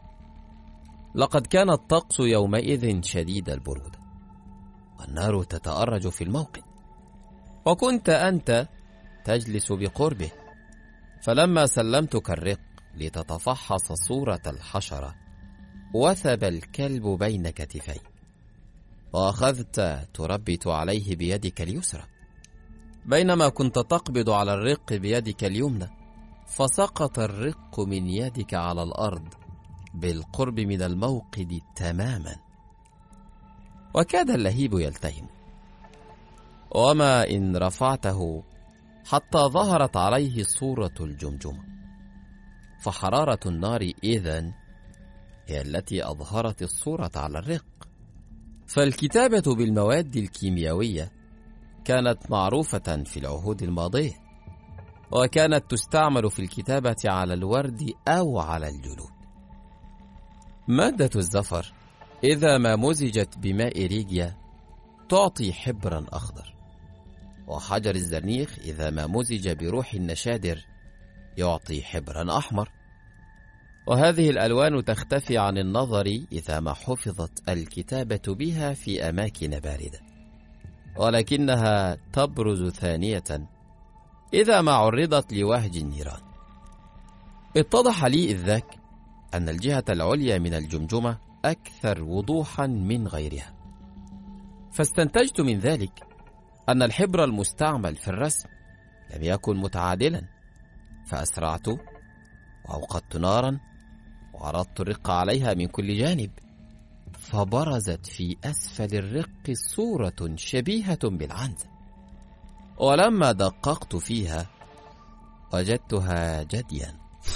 لقد كان الطقس يومئذ شديد البرودة، والنار تتأرج في الموقد، وكنت أنت تجلس بقربه. فلما سلمتك الرق لتتفحص صورة الحشرة، وثب الكلب بين كتفي، وأخذت تربت عليه بيدك اليسرى، بينما كنت تقبض على الرق بيدك اليمنى، فسقط الرق من يدك على الأرض بالقرب من الموقد تماما، وكاد اللهيب يلتهم. وما إن رفعته حتى ظهرت عليه صورة الجمجمة. فحرارة النار إذن هي التي أظهرت الصورة على الرق. فالكتابة بالمواد الكيميائية كانت معروفة في العهود الماضية، وكانت تستعمل في الكتابة على الورد أو على الجلود. مادة الزفر إذا ما مزجت بماء ريجيا تعطي حبرا أخضر، وحجر الزرنيخ إذا ما مزج بروح النشادر يعطي حبرا أحمر. وهذه الألوان تختفي عن النظر إذا ما حفظت الكتابة بها في أماكن باردة، ولكنها تبرز ثانية إذا ما عرضت لوهج النيران. اتضح لي إذ ذاك أن الجهة العليا من الجمجمة أكثر وضوحا من غيرها، فاستنتجت من ذلك أن الحبر المستعمل في الرسم لم يكن متعادلا، فأسرعت وأوقدت نارا وعرضت الرق عليها من كل جانب، فبرزت في أسفل الرق صورة شبيهة بالعنزة. ولما دققت فيها وجدتها جديا.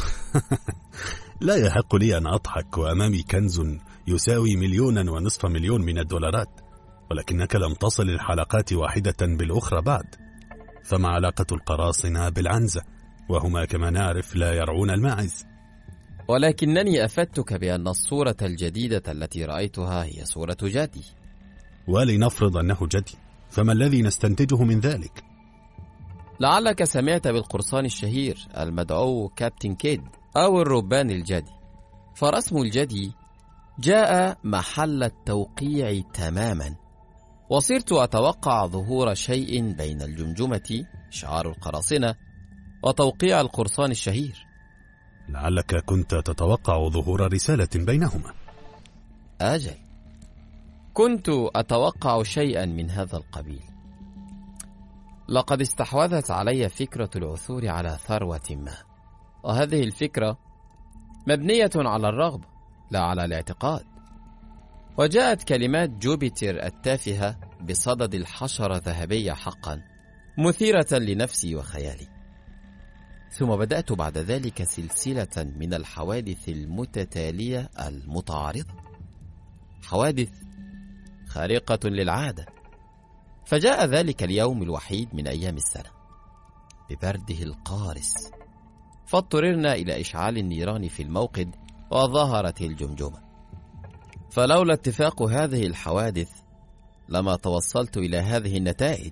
لا يحق لي أن أضحك وأمامي كنز يساوي مليونا ونصف مليون من الدولارات، ولكنك لم تصل الحلقات واحدة بالأخرى بعد. فما علاقة القراصنة بالعنزة، وهما كما نعرف لا يرعون الماعز؟ ولكنني أفدتك بأن الصورة الجديدة التي رأيتها هي صورة جدي. ولنفرض أنه جدي، فما الذي نستنتجه من ذلك؟ لعلك سمعت بالقرصان الشهير المدعو كابتن كيد أو الربان الجدي. فرسم الجدي جاء محل التوقيع تماما، وصرت أتوقع ظهور شيء بين الجمجمة شعار القراصنة وتوقيع القرصان الشهير. لعلك كنت تتوقع ظهور رسالة بينهما. أجل، كنت أتوقع شيئا من هذا القبيل. لقد استحوذت علي فكرة العثور على ثروة ما، وهذه الفكرة مبنية على الرغبة لا على الاعتقاد. وجاءت كلمات جوبيتر التافهة بصدد الحشرة ذهبية حقا، مثيرة لنفسي وخيالي. ثم بدأت بعد ذلك سلسلة من الحوادث المتتالية المتعارضة، حوادث خارقة للعادة. فجاء ذلك اليوم الوحيد من أيام السنة ببرده القارس، فاضطررنا إلى إشعال النيران في الموقد، وظهرت الجمجمة. فلولا اتفاق هذه الحوادث لما توصلت إلى هذه النتائج.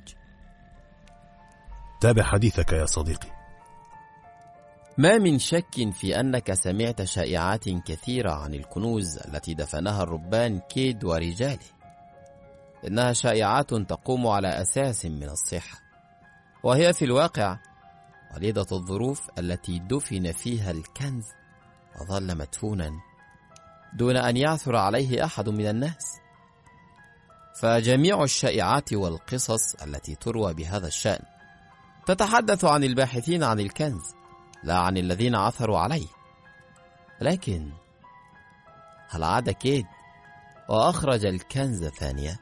تابع حديثك يا صديقي. ما من شك في أنك سمعت شائعات كثيرة عن الكنوز التي دفنها الربان كيد ورجاله، إنها شائعات تقوم على أساس من الصحة، وهي في الواقع وليدة الظروف التي دفن فيها الكنز وظل مدفونا دون أن يعثر عليه أحد من الناس. فجميع الشائعات والقصص التي تروى بهذا الشأن تتحدث عن الباحثين عن الكنز، لا عن الذين عثروا عليه. لكن هل عاد كيد وأخرج الكنز ثانية؟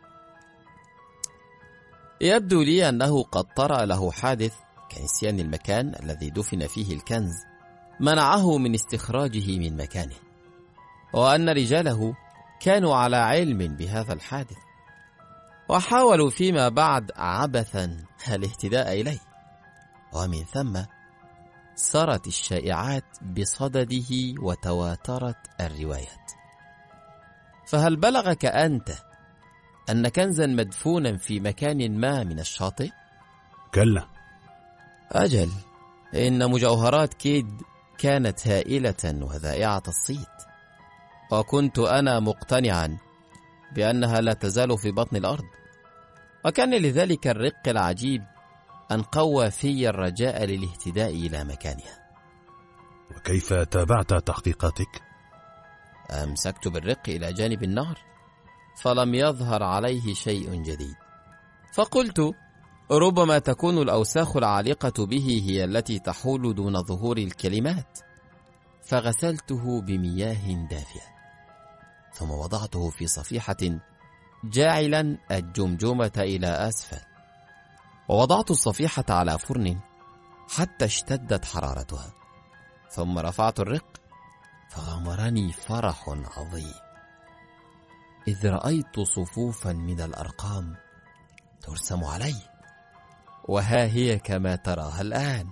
يبدو لي أنه قد طرأ له حادث كنسيان المكان الذي دفن فيه الكنز منعه من استخراجه من مكانه، وأن رجاله كانوا على علم بهذا الحادث وحاولوا فيما بعد عبثا الاهتداء إليه، ومن ثم سرت الشائعات بصدده وتواترت الروايات. فهل بلغك أنت أن كنزا مدفونا في مكان ما من الشاطئ؟ كلا. أجل، إن مجوهرات كيد كانت هائلة وذائعة الصيت، وكنت أنا مقتنعا بأنها لا تزال في بطن الأرض، وكان لذلك الرق العجيب أن قوى في الرجاء للاهتداء إلى مكانها. وكيف تابعت تحقيقاتك؟ أمسكت بالرق إلى جانب النهر فلم يظهر عليه شيء جديد، فقلت ربما تكون الأوساخ العالقة به هي التي تحول دون ظهور الكلمات، فغسلته بمياه دافئة ثم وضعته في صفيحة جاعلا الجمجمة إلى أسفل، ووضعت الصفيحة على فرن حتى اشتدت حرارتها، ثم رفعت الرق فغمرني فرح عظيم إذ رأيت صفوفا من الأرقام ترسم علي، وها هي كما تراها الآن.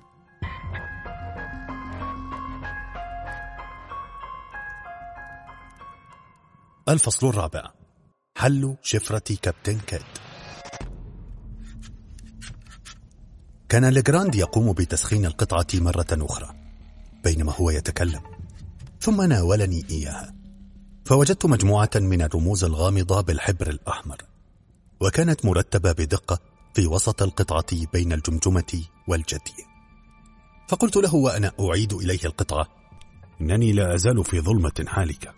الفصل الرابع: حل شفرة كابتن كيد. كان ليغراند يقوم بتسخين القطعة مرة أخرى بينما هو يتكلم، ثم ناولني إياها، فوجدت مجموعة من الرموز الغامضة بالحبر الأحمر، وكانت مرتبة بدقة في وسط القطعة بين الجمجمة والجدي. فقلت له وأنا أعيد إليه القطعة: إنني لا أزال في ظلمة حالكة.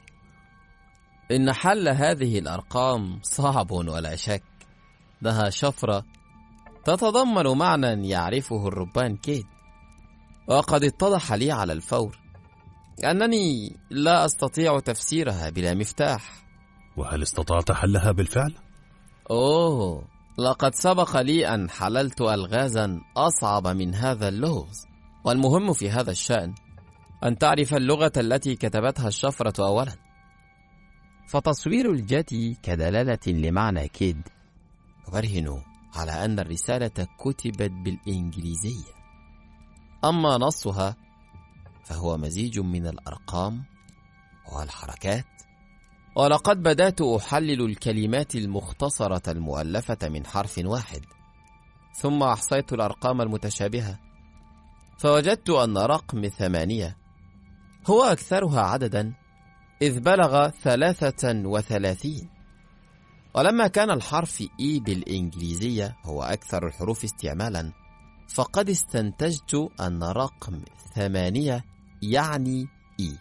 إن حل هذه الأرقام صعب ولا شك، لها شفرة تتضمن معنى يعرفه الربان كيد، وقد اتضح لي على الفور أنني لا أستطيع تفسيرها بلا مفتاح. وهل استطعت حلها بالفعل؟ أوه، لقد سبق لي أن حللت ألغازا أصعب من هذا اللغز، والمهم في هذا الشأن أن تعرف اللغة التي كتبتها الشفرة أولا. فتصوير الجدي كدلالة لمعنى كيد يبرهن على أن الرسالة كتبت بالإنجليزية، أما نصها فهو مزيج من الأرقام والحركات. ولقد بدأت أحلل الكلمات المختصرة المؤلفة من حرف واحد، ثم أحصيت الأرقام المتشابهة، فوجدت أن رقم ثمانية هو أكثرها عددا إذ بلغ ثلاثة وثلاثين. ولما كان الحرف إي بالإنجليزية هو أكثر الحروف استعمالا، فقد استنتجت أن رقم ثمانية يعني إي.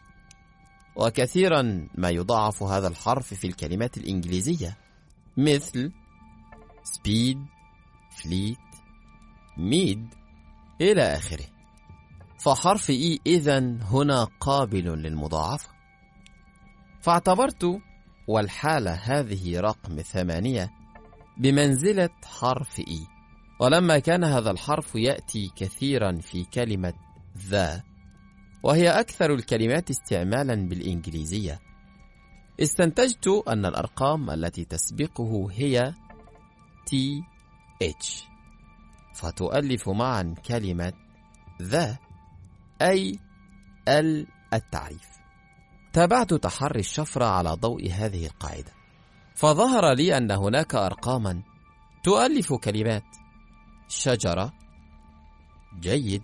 وكثيرا ما يضاعف هذا الحرف في الكلمات الإنجليزية مثل سبيد، فليت، ميد إلى آخره، فحرف إي إذن هنا قابل للمضاعفة. فاعتبرت والحالة هذه رقم ثمانية بمنزلة حرف إي. ولما كان هذا الحرف يأتي كثيرا في كلمة ذا، وهي أكثر الكلمات استعمالا بالإنجليزية، استنتجت أن الأرقام التي تسبقه هي تي إتش، فتؤلف معا كلمة ذا أي ال التعريف. تابعت تحري الشفرة على ضوء هذه القاعدة، فظهر لي أن هناك أرقاما تؤلف كلمات شجرة، جيد،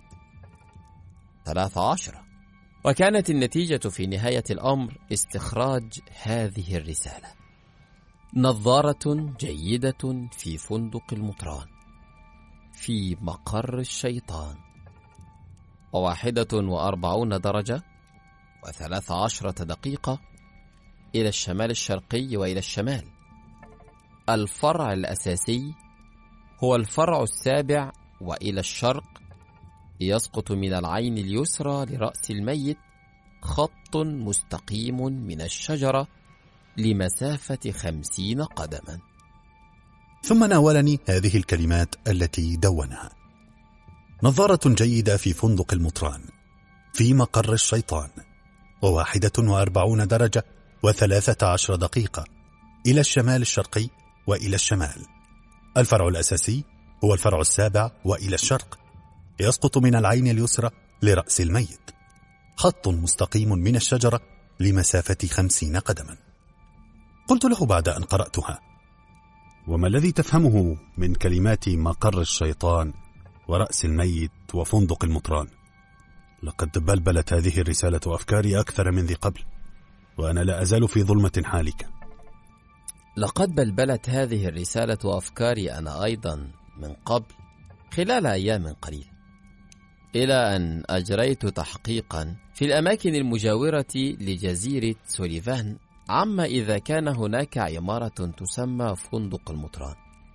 ثلاثة عشر. وكانت النتيجة في نهاية الأمر استخراج هذه الرسالة: نظارة جيدة في فندق المطران في مقر الشيطان، وواحدة وأربعون درجة وثلاث عشرة دقيقة إلى الشمال الشرقي وإلى الشمال. الفرع الأساسي هو الفرع السابع وإلى الشرق، يسقط من العين اليسرى لرأس الميت خط مستقيم من الشجرة لمسافة خمسين قدما. ثم ناولني هذه الكلمات التي دونها: نظارة جيدة في فندق المطران في مقر الشيطان، وواحدة وأربعون درجة وثلاثة عشر دقيقة إلى الشمال الشرقي وإلى الشمال. الفرع الأساسي هو الفرع السابع وإلى الشرق، يسقط من العين اليسرى لرأس الميت خط مستقيم من الشجرة لمسافة خمسين قدما. قلت له بعد أن قرأتها: وما الذي تفهمه من كلمات مقر الشيطان ورأس الميت وفندق المطران؟ لقد بلبلت هذه الرسالة أفكاري أكثر من ذي قبل، وأنا لا أزال في ظلمة حالكة. لقد بلبلت هذه الرسالة أفكاري أنا أيضا من قبل خلال أيام قليلة، إلى أن أجريت تحقيقا في الأماكن المجاورة لجزيرة سوليفان عما إذا كان هناك عمارة تسمى فندق المطران،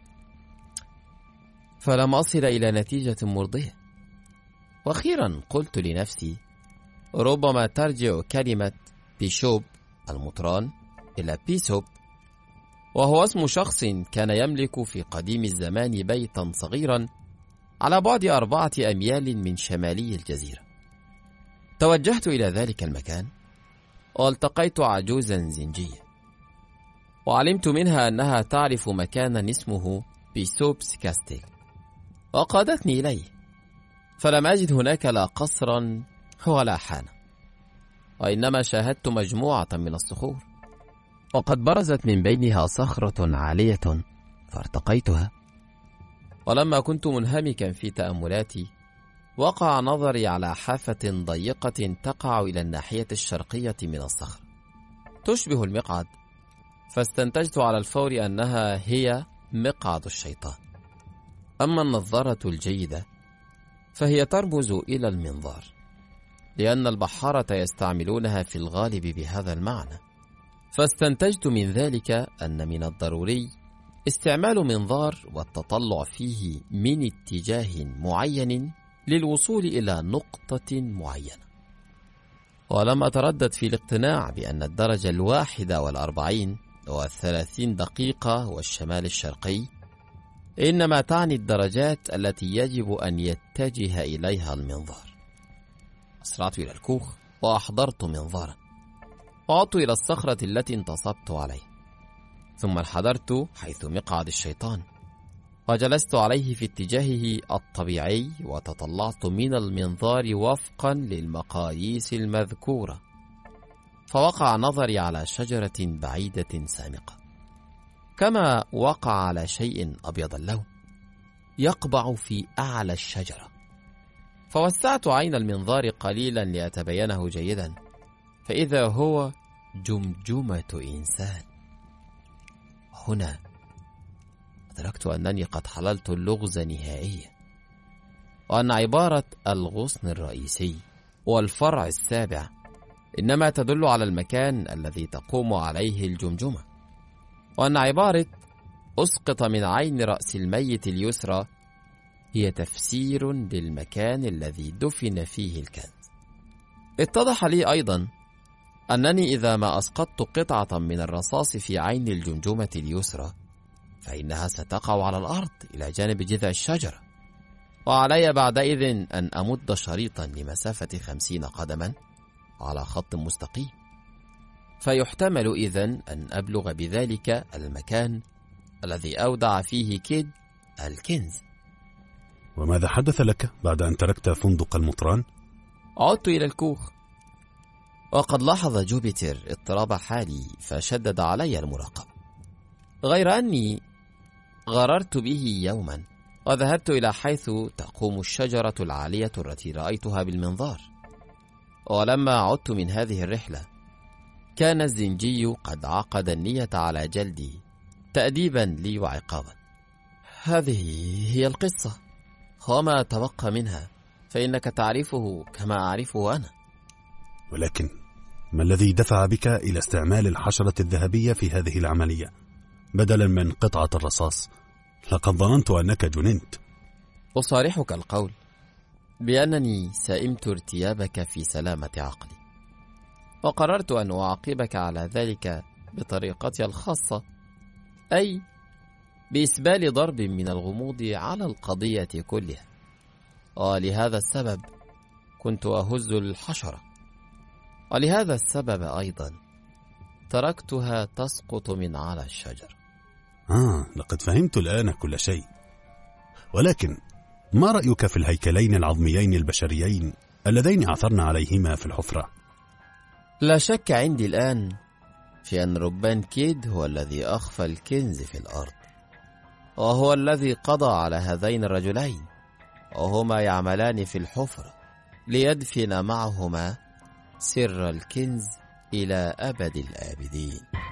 فلم أصل إلى نتيجة مرضية. وأخيرا قلت لنفسي: ربما ترجع كلمة بيشوب المطران إلى بيسوب، وهو اسم شخص كان يملك في قديم الزمان بيتا صغيرا على بعد أربعة أميال من شمالي الجزيرة. توجهت إلى ذلك المكان والتقيت عجوزا زنجية، وعلمت منها أنها تعرف مكانا اسمه بيسوبس كاستيل، وقادتني إليه، فلم أجد هناك لا قصرا ولا حانة، وإنما شاهدت مجموعة من الصخور، وقد برزت من بينها صخرة عالية فارتقيتها. ولما كنت منهمكا في تأملاتي، وقع نظري على حافة ضيقة تقع إلى الناحية الشرقية من الصخر تشبه المقعد، فاستنتجت على الفور أنها هي مقعد الشيطان. أما النظارة الجيدة فهي ترمز إلى المنظار، لأن البحارة يستعملونها في الغالب بهذا المعنى، فاستنتجت من ذلك أن من الضروري استعمال منظار والتطلع فيه من اتجاه معين للوصول إلى نقطة معينة. ولم أتردد في الاقتناع بأن الدرجة الواحدة والأربعين والثلاثين دقيقة والشمال الشرقي إنما تعني الدرجات التي يجب أن يتجه إليها المنظار. أسرعت إلى الكوخ وأحضرت منظارا، وعدت إلى الصخرة التي انتصبت عليها، ثم انحدرت حيث مقعد الشيطان وجلست عليه في اتجاهه الطبيعي، وتطلعت من المنظار وفقا للمقاييس المذكورة، فوقع نظري على شجرة بعيدة سامقة، كما وقع على شيء أبيض اللون يقبع في أعلى الشجرة. فوسعت عين المنظار قليلا لأتبينه جيدا، فإذا هو جمجمة إنسان. هنا أدركت أنني قد حللت اللغز نهائيا، وأن عبارة الغصن الرئيسي والفرع السابع إنما تدل على المكان الذي تقوم عليه الجمجمة، وأن عبارة أسقط من عين رأس الميت اليسرى هي تفسير للمكان الذي دفن فيه الكنز. اتضح لي أيضا أنني إذا ما أسقطت قطعة من الرصاص في عين الجمجمة اليسرى فإنها ستقع على الأرض إلى جانب جذع الشجرة، وعلي بعدئذ أن أمد شريطا لمسافة خمسين قدما على خط مستقيم، فيحتمل إذن أن أبلغ بذلك المكان الذي أودع فيه كيد الكنز. وماذا حدث لك بعد أن تركت فندق المطران؟ عدت إلى الكوخ، وقد لاحظ جوبيتر اضطراب حالي فشدد علي المراقبة، غير أني غررت به يوما وذهبت إلى حيث تقوم الشجرة العالية التي رأيتها بالمنظار. ولما عدت من هذه الرحلة كان الزنجي قد عقد النية على جلدي تأديبا لي وعقابا. هذه هي القصة، وما تبقى منها فإنك تعرفه كما أعرفه أنا. ولكن ما الذي دفع بك إلى استعمال الحشرة الذهبية في هذه العملية بدلا من قطعة الرصاص؟ لقد ظننت أنك جننت. أصارحك القول بأنني سئمت ارتيابك في سلامة عقلي، وقررت أن أعاقبك على ذلك بطريقتي الخاصة، أي بإسبال ضرب من الغموض على القضية كلها. ولهذا السبب كنت أهز الحشرة، ولهذا السبب أيضا تركتها تسقط من على الشجر. آه لقد فهمت الآن كل شيء. ولكن ما رأيك في الهيكلين العظميين البشريين اللذين عثرنا عليهما في الحفرة؟ لا شك عندي الآن في أن ربان كيد هو الذي أخفى الكنز في الأرض، وهو الذي قضى على هذين الرجلين، وهما يعملان في الحفرة ليدفن معهما سر الكنز إلى أبد الآبدين.